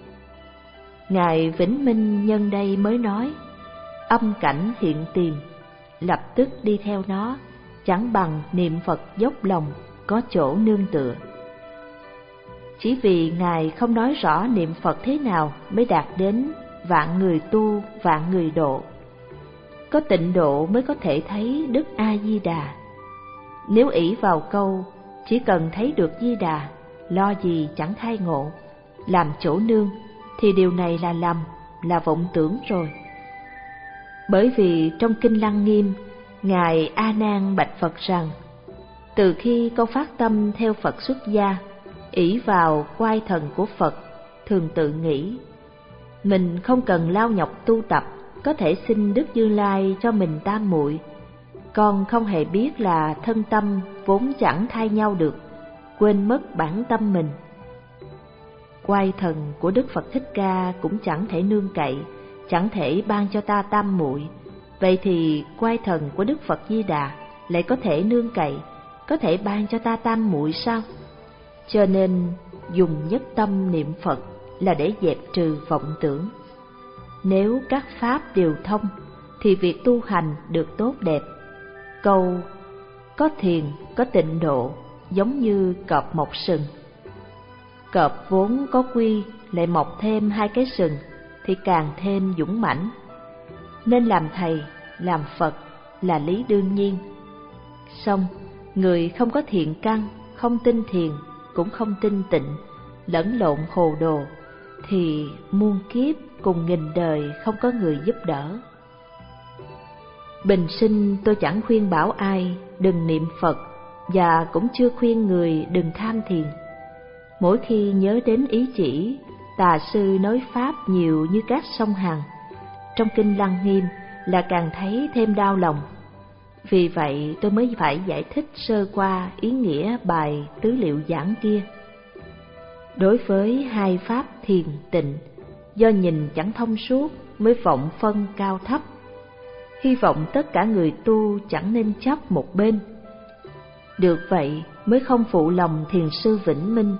Speaker 1: Ngài Vĩnh Minh nhân đây mới nói, âm cảnh hiện tiền, lập tức đi theo nó, chẳng bằng niệm Phật dốc lòng, có chỗ nương tựa. Chỉ vì Ngài không nói rõ niệm Phật thế nào mới đạt đến vạn người tu, vạn người độ. Có tịnh độ mới có thể thấy Đức A-di-đà. Nếu ỷ vào câu chỉ cần thấy được Di Đà, lo gì chẳng khai ngộ, làm chỗ nương, thì điều này là lầm, là vọng tưởng rồi. Bởi vì trong Kinh Lăng Nghiêm, Ngài A Nan bạch Phật rằng, từ khi con phát tâm theo Phật xuất gia, ỷ vào quai thần của Phật, thường tự nghĩ mình không cần lao nhọc tu tập, có thể xin Đức Như Lai cho mình tam muội. Con không hề biết là thân tâm vốn chẳng thay nhau được, quên mất bản tâm mình. Quai thần của Đức Phật Thích Ca cũng chẳng thể nương cậy, chẳng thể ban cho ta tam muội. Vậy thì quai thần của Đức Phật Di Đà lại có thể nương cậy, có thể ban cho ta tam muội sao? Cho nên dùng nhất tâm niệm Phật là để dẹp trừ vọng tưởng. Nếu các pháp đều thông thì việc tu hành được tốt đẹp. Câu có thiền, có tịnh độ giống như cọp mọc sừng. Cọp vốn có quy lại mọc thêm hai cái sừng thì càng thêm dũng mãnh. Nên làm thầy, làm Phật là lý đương nhiên. Song người không có thiện căn, không tin thiền, cũng không tin tịnh, lẫn lộn hồ đồ, thì muôn kiếp cùng nghìn đời không có người giúp đỡ. Bình sinh tôi chẳng khuyên bảo ai đừng niệm Phật, và cũng chưa khuyên người đừng tham thiền. Mỗi khi nhớ đến ý chỉ, tà sư nói Pháp nhiều như các sông Hằng, trong Kinh Lăng Nghiêm là càng thấy thêm đau lòng. Vì vậy tôi mới phải giải thích sơ qua ý nghĩa bài tứ liệu giảng kia. Đối với hai pháp thiền tịnh, do nhìn chẳng thông suốt mới vọng phân cao thấp. Hy vọng tất cả người tu chẳng nên chấp một bên. Được vậy mới không phụ lòng thiền sư Vĩnh Minh.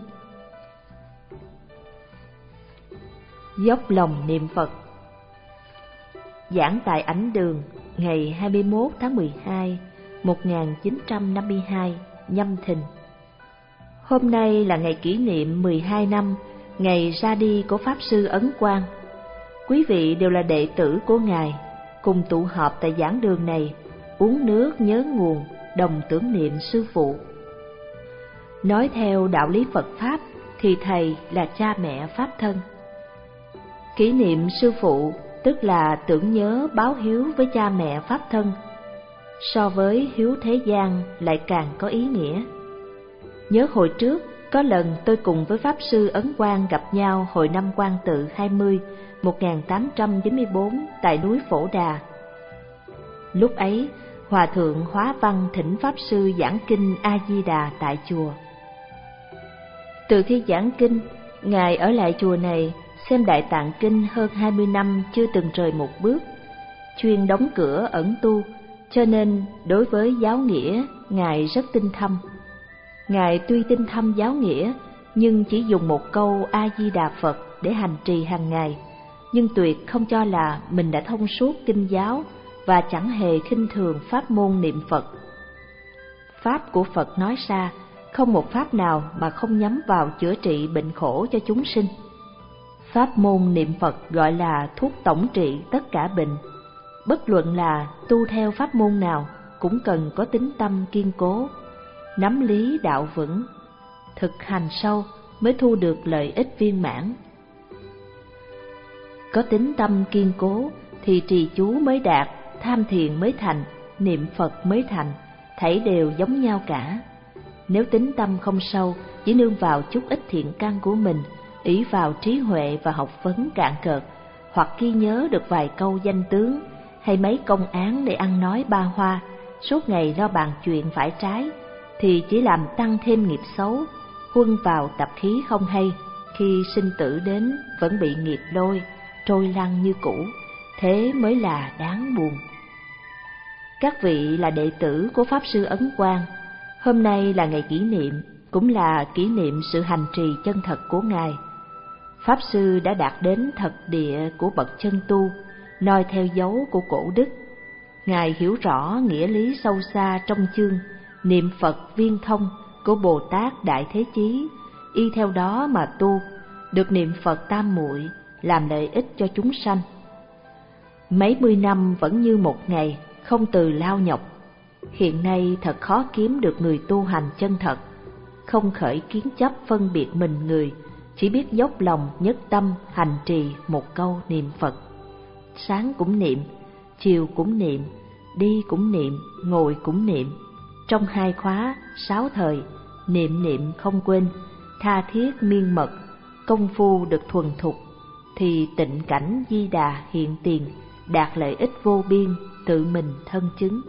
Speaker 1: Dốc lòng niệm Phật. Giảng tại Ảnh Đường ngày hai mươi mốt tháng mười hai một nghìn chín trăm năm mươi hai Nhâm Thìn. Hôm nay là ngày kỷ niệm mười hai năm ngày ra đi của Pháp Sư Ấn Quang. Quý vị đều là đệ tử của Ngài, cùng tụ họp tại giảng đường này, uống nước nhớ nguồn, đồng tưởng niệm sư phụ. Nói theo đạo lý Phật Pháp thì thầy là cha mẹ Pháp thân. Kỷ niệm sư phụ tức là tưởng nhớ báo hiếu với cha mẹ Pháp thân, so với hiếu thế gian lại càng có ý nghĩa. Nhớ hồi trước, có lần tôi cùng với Pháp Sư Ấn Quang gặp nhau hồi năm Quan Tự hai mươi, một nghìn tám trăm chín mươi bốn tại núi Phổ Đà. Lúc ấy, Hòa Thượng Hóa Văn thỉnh Pháp Sư giảng kinh A-di-đà tại chùa. Từ khi giảng kinh, Ngài ở lại chùa này xem Đại Tạng Kinh hơn hai mươi năm chưa từng rời một bước, chuyên đóng cửa ẩn tu, cho nên đối với giáo nghĩa, Ngài rất tinh thâm. Ngài tuy tinh thâm giáo nghĩa, nhưng chỉ dùng một câu A-di-đà Phật để hành trì hàng ngày, nhưng tuyệt không cho là mình đã thông suốt kinh giáo và chẳng hề khinh thường pháp môn niệm Phật. Pháp của Phật nói ra, không một pháp nào mà không nhắm vào chữa trị bệnh khổ cho chúng sinh. Pháp môn niệm Phật gọi là thuốc tổng trị tất cả bệnh. Bất luận là tu theo pháp môn nào cũng cần có tín tâm kiên cố. nắm lý đạo vững, thực hành sâu mới thu được lợi ích viên mãn. Có tín tâm kiên cố thì trì chú mới đạt, tham thiền mới thành, niệm Phật mới thành, thảy đều giống nhau cả. Nếu tín tâm không sâu, chỉ nương vào chút ít thiện căn của mình, ỷ vào trí huệ và học vấn cạn cợt, hoặc ghi nhớ được vài câu danh tướng hay mấy công án để ăn nói ba hoa, suốt ngày lo bàn chuyện phải trái, thì chỉ làm tăng thêm nghiệp xấu, huân vào tập khí không hay, khi sinh tử đến vẫn bị nghiệp lôi, trôi lăn như cũ, thế mới là đáng buồn. Các vị là đệ tử của Pháp Sư Ấn Quang, hôm nay là ngày kỷ niệm, cũng là kỷ niệm sự hành trì chân thật của Ngài. Pháp Sư đã đạt đến thật địa của bậc chân tu, noi theo dấu của cổ đức. Ngài hiểu rõ nghĩa lý sâu xa trong chương niệm Phật viên thông của Bồ Tát Đại Thế Chí, y theo đó mà tu, được niệm Phật tam muội, làm lợi ích cho chúng sanh. Mấy mươi năm vẫn như một ngày, không từ lao nhọc. Hiện nay thật khó kiếm được người tu hành chân thật, không khởi kiến chấp phân biệt mình người, chỉ biết dốc lòng nhất tâm hành trì một câu niệm Phật. Sáng cũng niệm, chiều cũng niệm, đi cũng niệm, ngồi cũng niệm. Trong hai khóa, sáu thời, niệm niệm không quên, tha thiết miên mật, công phu được thuần thục, thì tịnh cảnh Di Đà hiện tiền, đạt lợi ích vô biên, tự mình thân chứng.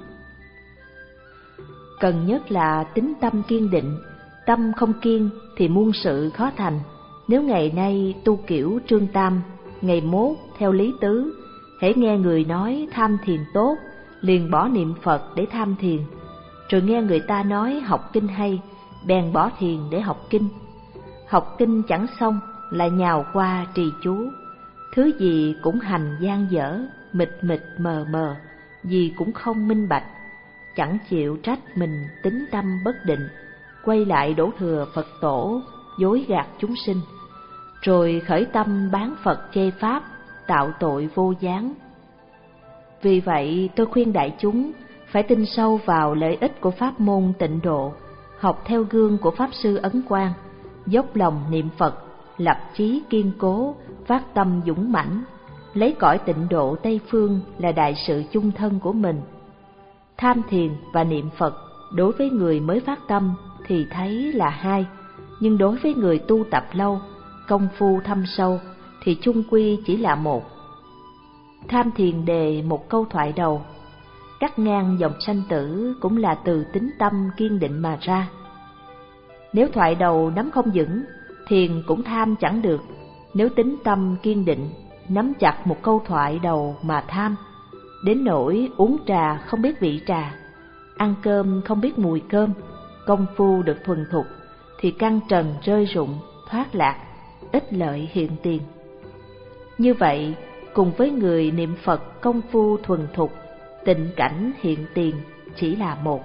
Speaker 1: Cần nhất là tín tâm kiên định, tâm không kiên thì muôn sự khó thành. Nếu ngày nay tu kiểu Trương Tam, ngày mốt theo Lý Tứ, hễ nghe người nói tham thiền tốt, liền bỏ niệm Phật để tham thiền, rồi nghe người ta nói học kinh hay, bèn bỏ thiền để học kinh. Học kinh chẳng xong lại nhào qua trì chú, thứ gì cũng hành gian dở, mịt mịt mờ mờ, gì cũng không minh bạch, chẳng chịu trách mình tín tâm bất định, quay lại đổ thừa Phật tổ, dối gạt chúng sinh, rồi khởi tâm bán Phật chê Pháp, tạo tội vô gián. Vì vậy tôi khuyên đại chúng phải tin sâu vào lợi ích của pháp môn tịnh độ, học theo gương của Pháp Sư Ấn Quang, dốc lòng niệm Phật, lập chí kiên cố, phát tâm dũng mãnh, lấy cõi tịnh độ Tây Phương là đại sự chung thân của mình. Tham thiền và niệm Phật đối với người mới phát tâm thì thấy là hai, nhưng đối với người tu tập lâu, công phu thâm sâu thì chung quy chỉ là một. Tham thiền đề một câu thoại đầu, cắt ngang dòng sanh tử cũng là từ tín tâm kiên định mà ra. Nếu thoại đầu nắm không vững, thiền cũng tham chẳng được. Nếu tín tâm kiên định, nắm chặt một câu thoại đầu mà tham, đến nỗi uống trà không biết vị trà, ăn cơm không biết mùi cơm, công phu được thuần thục, thì căn trần rơi rụng, thoát lạc, ích lợi hiện tiền. Như vậy, cùng với người niệm Phật công phu thuần thục, tịnh cảnh hiện tiền chỉ là một.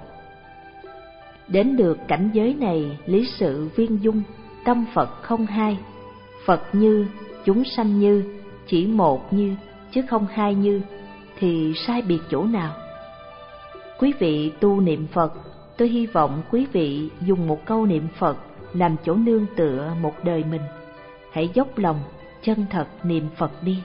Speaker 1: Đến được cảnh giới này, lý sự viên dung, tâm Phật không hai, Phật như, chúng sanh như, chỉ một như, chứ không hai như, thì sai biệt chỗ nào? Quý vị tu niệm Phật, tôi hy vọng quý vị dùng một câu niệm Phật làm chỗ nương tựa một đời mình. Hãy dốc lòng, chân thật niệm Phật đi.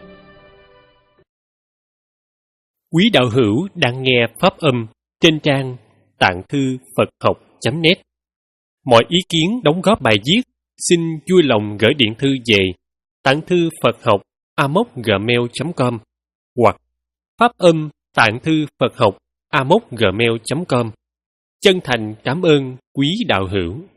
Speaker 2: Quý đạo hữu đang nghe pháp âm trên trang tạng thư Phật học chấm net. Mọi ý kiến đóng góp bài viết xin vui lòng gửi điện thư về tạng thư Phật học a m o c gmail chấm com hoặc pháp âm tạng thư Phật học a m o c gmail chấm com. Chân thành cảm ơn quý đạo hữu.